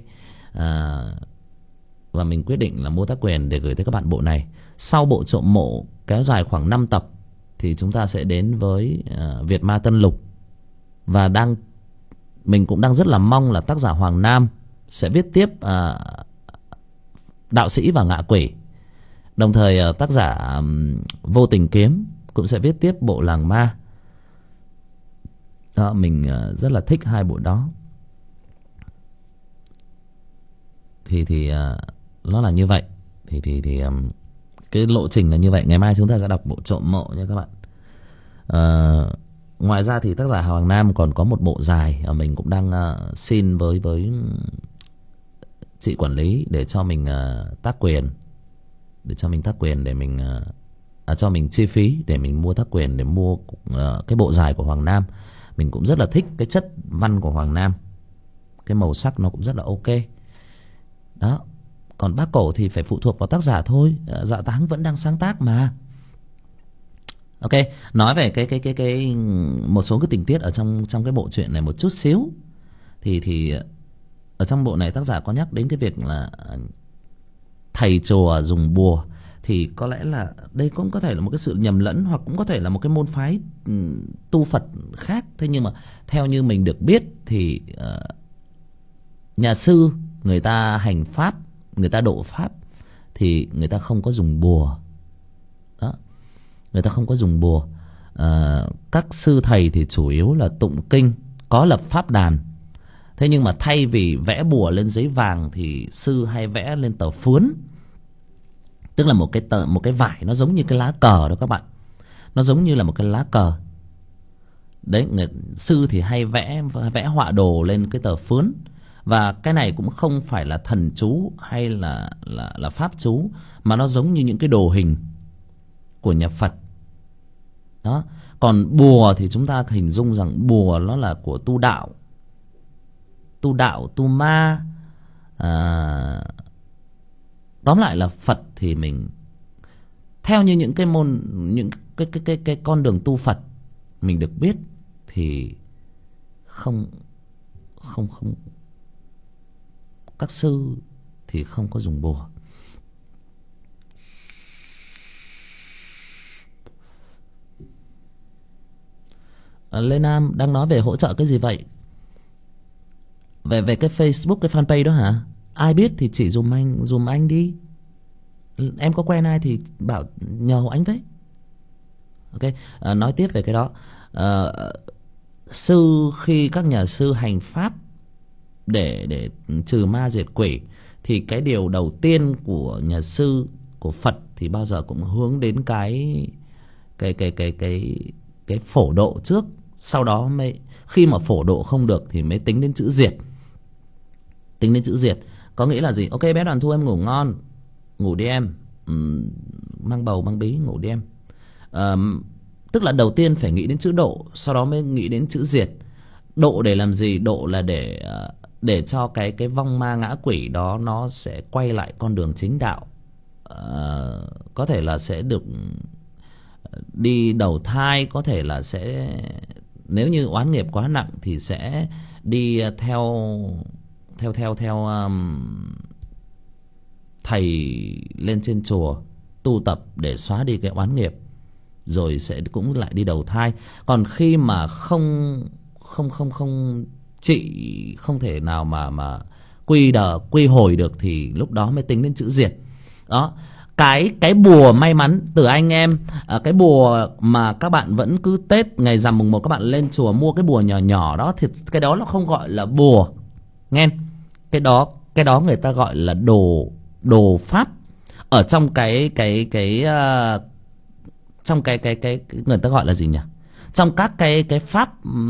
Và mình quyết định là mua tác quyền để gửi tới các bạn bộ này. Sau bộ Trộm Mộ kéo dài khoảng 5 tập thì chúng ta sẽ đến với Việt Ma Tân Lục. Và mình cũng đang rất là mong là tác giả Hoàng Nam sẽ viết tiếp Đạo Sĩ và Ngạ Quỷ. Đồng thời tác giả Vô Tình Kiếm cũng sẽ viết tiếp bộ Làng Ma. Đó, mình rất là thích hai bộ đó. Thì nó là như vậy. Thì cái lộ trình là như vậy. Ngày mai chúng ta sẽ đọc bộ Trộm Mộ nha các bạn. Ngoài ra thì tác giả Hoàng Nam còn có một bộ dài, mình cũng đang xin với chị quản lý để cho mình tác quyền, để mình cho mình chi phí để mình mua tác quyền để mua cái bộ dài của Hoàng Nam. Mình cũng rất là thích cái chất văn của Hoàng Nam, cái màu sắc nó cũng rất là ok đó. Còn Bác Cổ thì phải phụ thuộc vào tác giả thôi. Dạ Táng vẫn đang sáng tác mà. Ok, nói về cái một số cái tình tiết ở trong cái bộ truyện này một chút xíu. Thì ở trong bộ này tác giả có nhắc đến cái việc là thầy chùa dùng bùa. Thì có lẽ là đây cũng có thể là một cái sự nhầm lẫn, hoặc cũng có thể là một cái môn phái tu Phật khác. Thế nhưng mà theo như mình được biết thì nhà sư người ta hành pháp, người ta độ pháp thì người ta không có dùng bùa đó. Người ta không có dùng bùa. Các sư thầy thì chủ yếu là tụng kinh, có lập pháp đàn. Thế nhưng mà thay vì vẽ bùa lên giấy vàng thì sư hay vẽ lên tờ phướn. Tức là một cái vải nó giống như cái lá cờ đó các bạn. Nó giống như là một cái lá cờ. Đấy, sư thì hay vẽ họa đồ lên cái tờ phướn. Và cái này cũng không phải là thần chú hay là pháp chú, mà nó giống như những cái đồ hình của nhà Phật đó. Còn bùa thì chúng ta hình dung rằng bùa nó là của tu đạo, tu ma. Tóm lại là Phật thì mình theo như những cái con đường tu Phật mình được biết thì không các sư thì không có dùng bùa. Lê Nam đang nói về hỗ trợ cái gì vậy? Về cái Facebook, cái fanpage đó hả? Ai biết thì chỉ dùm anh đi. Em có quen ai thì bảo nhờ anh với. Ok, nói tiếp về cái đó. Khi các nhà sư hành pháp để trừ ma diệt quỷ thì cái điều đầu tiên của nhà sư của Phật thì bao giờ cũng hướng đến cái phổ độ trước. Sau đó mới khi mà phổ độ không được thì mới tính đến chữ diệt. Có nghĩa là gì? Ok bé Đoàn Thu em ngủ ngon, ngủ đi em. Mang bầu mang bí ngủ đi em. Tức là đầu tiên phải nghĩ đến chữ độ, sau đó mới nghĩ đến chữ diệt. Độ để làm gì? Độ là để cho cái vong ma ngã quỷ đó nó sẽ quay lại con đường chính đạo. có thể là sẽ được đi đầu thai, có thể là sẽ, nếu như oán nghiệp quá nặng thì sẽ đi theo thầy lên trên chùa tu tập để xóa đi cái oán nghiệp, rồi sẽ cũng lại đi đầu thai. Còn khi mà không trị, không thể nào mà quy hồi được thì lúc đó mới tính đến chữ diệt. Đó, cái bùa may mắn từ anh em, cái bùa mà các bạn vẫn cứ Tết ngày rằm mùng 1 các bạn lên chùa mua cái bùa nhỏ nhỏ đó, thì cái đó nó không gọi là bùa nghe. Cái đó người ta gọi là đồ pháp. Ở trong cái trong cái người ta gọi là gì nhỉ, trong các cái pháp,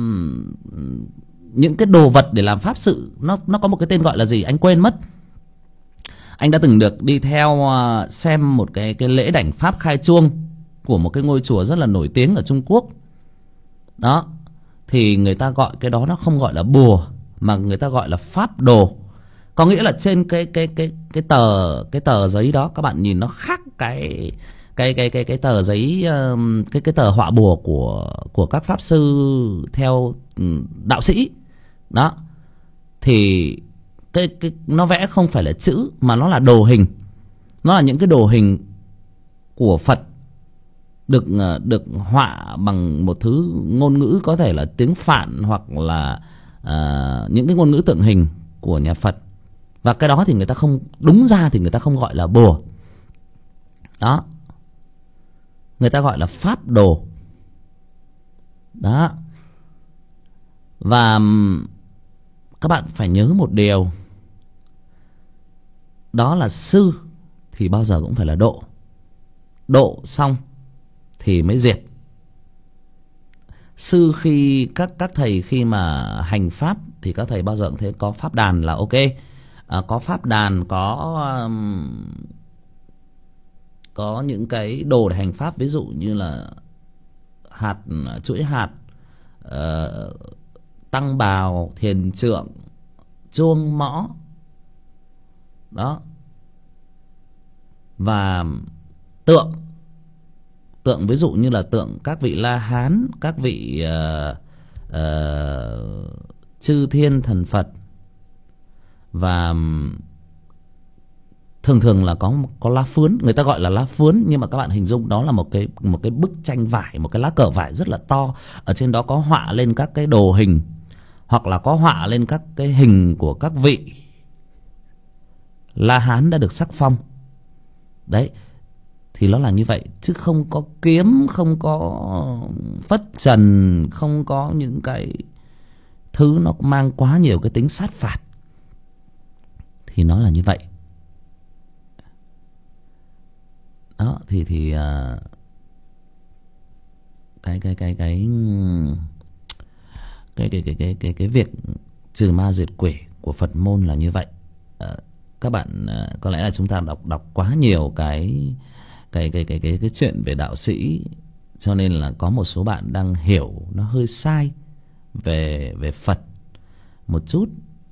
những cái đồ vật để làm pháp sự, nó có một cái tên gọi là gì anh quên mất. Anh đã từng được đi theo xem một cái lễ đảnh pháp khai chuông của một cái ngôi chùa rất là nổi tiếng ở Trung Quốc. Đó, thì người ta gọi cái đó nó không gọi là bùa mà người ta gọi là pháp đồ. Có nghĩa là trên cái tờ giấy đó các bạn nhìn nó khác cái tờ giấy, cái tờ họa bùa của các pháp sư theo đạo sĩ. Đó, thì nó vẽ không phải là chữ mà nó là đồ hình. Nó là những cái đồ hình của Phật được họa bằng một thứ ngôn ngữ, có thể là tiếng Phạn hoặc là những cái ngôn ngữ tượng hình của nhà Phật. Và cái đó thì người ta không, đúng ra thì người ta không gọi là bùa. Đó, người ta gọi là pháp đồ. Đó, và các bạn phải nhớ một điều, đó là sư thì bao giờ cũng phải là độ. Độ xong thì mới diệt. Sư khi các thầy khi mà hành pháp thì các thầy bao giờ cũng thế, có pháp đàn là ok. Có pháp đàn, có những cái đồ để hành pháp, ví dụ như là chuỗi hạt, tăng bào, thiền trượng, chuông mõ. Đó, và tượng ví dụ như là tượng các vị La Hán, các vị chư thiên thần Phật. Và thường là có lá phướn, người ta gọi là lá phướn, nhưng mà các bạn hình dung đó là một cái bức tranh vải, một cái lá cờ vải rất là to. Ở trên đó có họa lên các cái đồ hình, hoặc là có họa lên các cái hình của các vị La Hán đã được sắc phong. Đấy, thì nó là như vậy, chứ không có kiếm, không có phất trần, không có những cái thứ nó mang quá nhiều cái tính sát phạt. Thì nó là như vậy. Đó, thì cái việc trừ ma diệt quỷ của Phật môn là như vậy. Các bạn có lẽ là chúng ta đọc quá nhiều cái chuyện về đạo sĩ, cho nên là có một số bạn đang hiểu nó hơi sai về Phật một chút.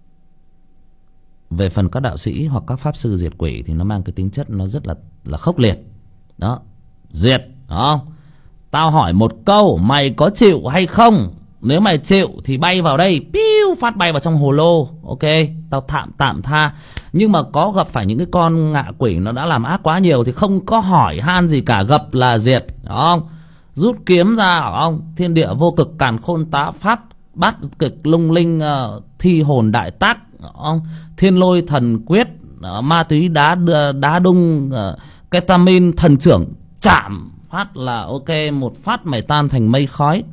Về phần các đạo sĩ hoặc các pháp sư diệt quỷ thì nó mang cái tính chất nó rất là khốc liệt. Đó, diệt, đúng không? Tao hỏi một câu, mày có chịu hay không? Nếu mày chịu thì bay vào đây, piu phát bay vào trong hồ lô, ok, tao tạm tha. Nhưng mà có gặp phải những cái con ngạ quỷ nó đã làm ác quá nhiều thì không có hỏi han gì cả, gặp là diệt, đúng không? Rút kiếm ra, đúng không? Thiên địa vô cực càn khôn tá pháp, bát cực lung linh, thi hồn đại tác, đúng không? Thiên lôi thần quyết, ma túy đá đung, ketamin thần trưởng, chạm phát là ok, một phát mày tan thành mây khói.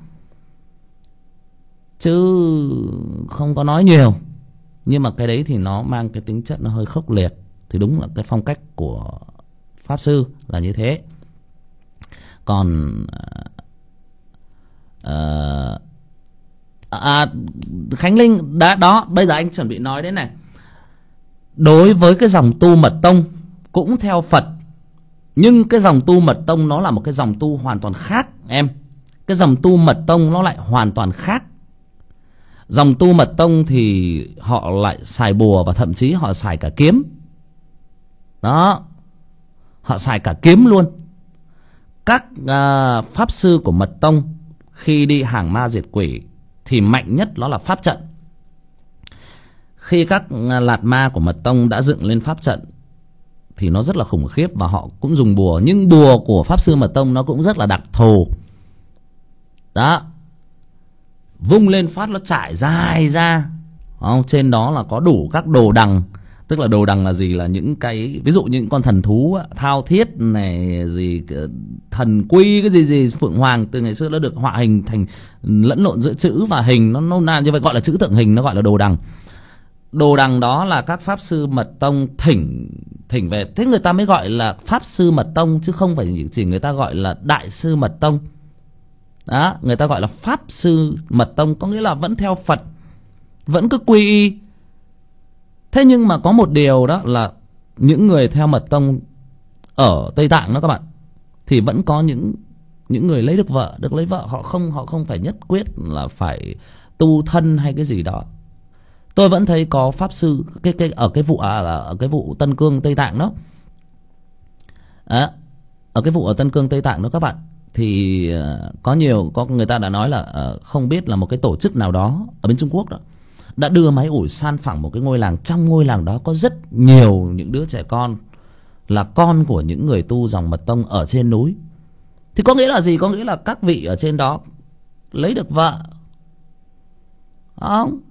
Chứ không có nói nhiều. Nhưng mà cái đấy thì nó mang cái tính chất nó hơi khốc liệt. Thì đúng là cái phong cách của pháp sư là như thế. Còn Khánh Linh đó, bây giờ anh chuẩn bị nói đấy này. Đối với cái dòng tu mật tông cũng theo Phật, nhưng cái dòng tu mật tông nó là một cái dòng tu hoàn toàn khác em. Cái dòng tu mật tông nó lại hoàn toàn khác. Dòng tu mật tông thì họ lại xài bùa và thậm chí họ xài cả kiếm. Đó, họ xài cả kiếm luôn. Các pháp sư của mật tông khi đi hàng ma diệt quỷ thì mạnh nhất đó là pháp trận. Khi các lạt ma của mật tông đã dựng lên pháp trận thì nó rất là khủng khiếp, và họ cũng dùng bùa. Nhưng bùa của pháp sư mật tông nó cũng rất là đặc thù. Đó, vung lên phát nó trải dài ra. Trên đó là có đủ các đồ đằng. Tức là đồ đằng là gì? Là những cái, ví dụ những con thần thú thao thiết này, gì thần quy, cái gì phượng hoàng từ ngày xưa nó được họa hình thành, lẫn lộn giữa chữ và hình, nó nôm na như vậy, gọi là chữ tượng hình, nó gọi là đồ đằng. Đồ đằng đó là các pháp sư mật tông thỉnh về, thế người ta mới gọi là pháp sư mật tông, chứ không phải chỉ người ta gọi là đại sư mật tông. Đó, người ta gọi là pháp sư mật tông, có nghĩa là vẫn theo Phật, vẫn cứ quy y. Thế nhưng mà có một điều đó là những người theo mật tông ở Tây Tạng đó các bạn, thì vẫn có những người lấy được lấy vợ, họ không phải nhất quyết là phải tu thân hay cái gì đó. Tôi vẫn thấy có pháp sư ở cái vụ Tân Cương Tây Tạng đó. Ở cái vụ ở Tân Cương Tây Tạng đó các bạn, thì có người ta đã nói là không biết là một cái tổ chức nào đó ở bên Trung Quốc đó đã đưa máy ủi san phẳng một cái ngôi làng. Trong ngôi làng đó có rất nhiều những đứa trẻ con là con của những người tu dòng mật tông ở trên núi. Thì có nghĩa là gì? Có nghĩa là các vị ở trên đó lấy được vợ, không?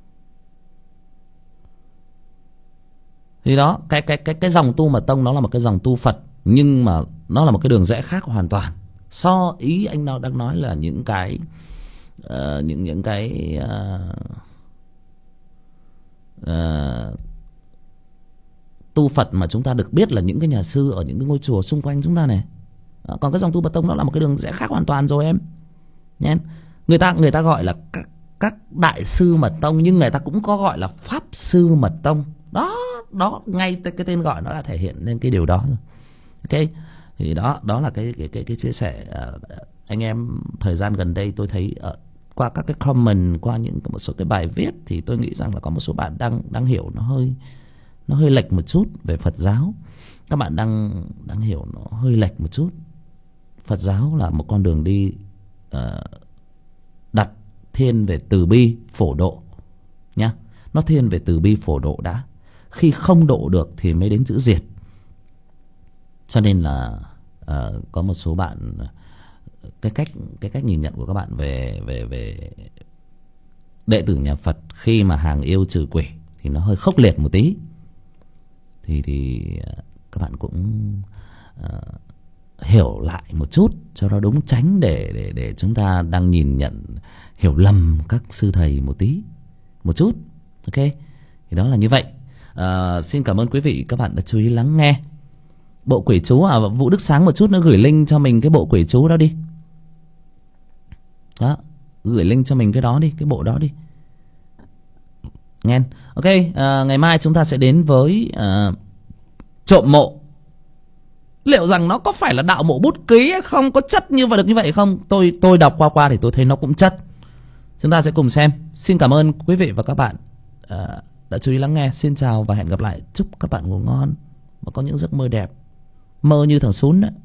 Thì đó, cái dòng tu mật tông nó là một cái dòng tu Phật, nhưng mà nó là một cái đường rẽ khác hoàn toàn. Ý anh nào đang nói là những cái tu Phật mà chúng ta được biết là những cái nhà sư ở những cái ngôi chùa xung quanh chúng ta này. Còn cái dòng tu mật tông nó là một cái đường rẽ khác hoàn toàn rồi em. Nha, người ta gọi là các đại sư mật tông, nhưng người ta cũng có gọi là pháp sư mật tông. Đó, ngay cái tên gọi nó đã thể hiện lên cái điều đó rồi. Ok, thì đó là cái chia sẻ anh em thời gian gần đây tôi thấy qua các cái comment, qua một số cái bài viết, thì tôi nghĩ rằng là có một số bạn đang hiểu nó hơi lệch một chút về Phật giáo. Các bạn đang hiểu nó hơi lệch một chút. Phật giáo là một con đường đi đặt thiên về từ bi phổ độ nhá. Nó thiên về từ bi phổ độ đã. Khi không độ được thì mới đến chữ diệt. Cho nên là có một số bạn, cái cách nhìn nhận của các bạn về đệ tử nhà Phật khi mà hàng yêu trừ quỷ thì nó hơi khốc liệt một tí. Thì các bạn cũng hiểu lại một chút cho nó đúng, tránh để chúng ta đang nhìn nhận hiểu lầm các sư thầy một chút. Ok, thì đó là như vậy. Xin cảm ơn quý vị các bạn đã chú ý lắng nghe. Bộ quỷ chú Vũ Đức Sáng một chút nữa gửi link cho mình cái bộ quỷ chú đó đi. Đó, gửi link cho mình cái đó đi, cái bộ đó đi. Nghe. Ok, ngày mai chúng ta sẽ đến với trộm mộ. Liệu rằng nó có phải là đạo mộ bút ký hay không, có chất như vậy được như vậy không? Tôi đọc qua thì tôi thấy nó cũng chất. Chúng ta sẽ cùng xem. Xin cảm ơn quý vị và các bạn đã chú ý lắng nghe. Xin chào và hẹn gặp lại. Chúc các bạn ngủ ngon và có những giấc mơ đẹp, mơ như thằng Sún đấy.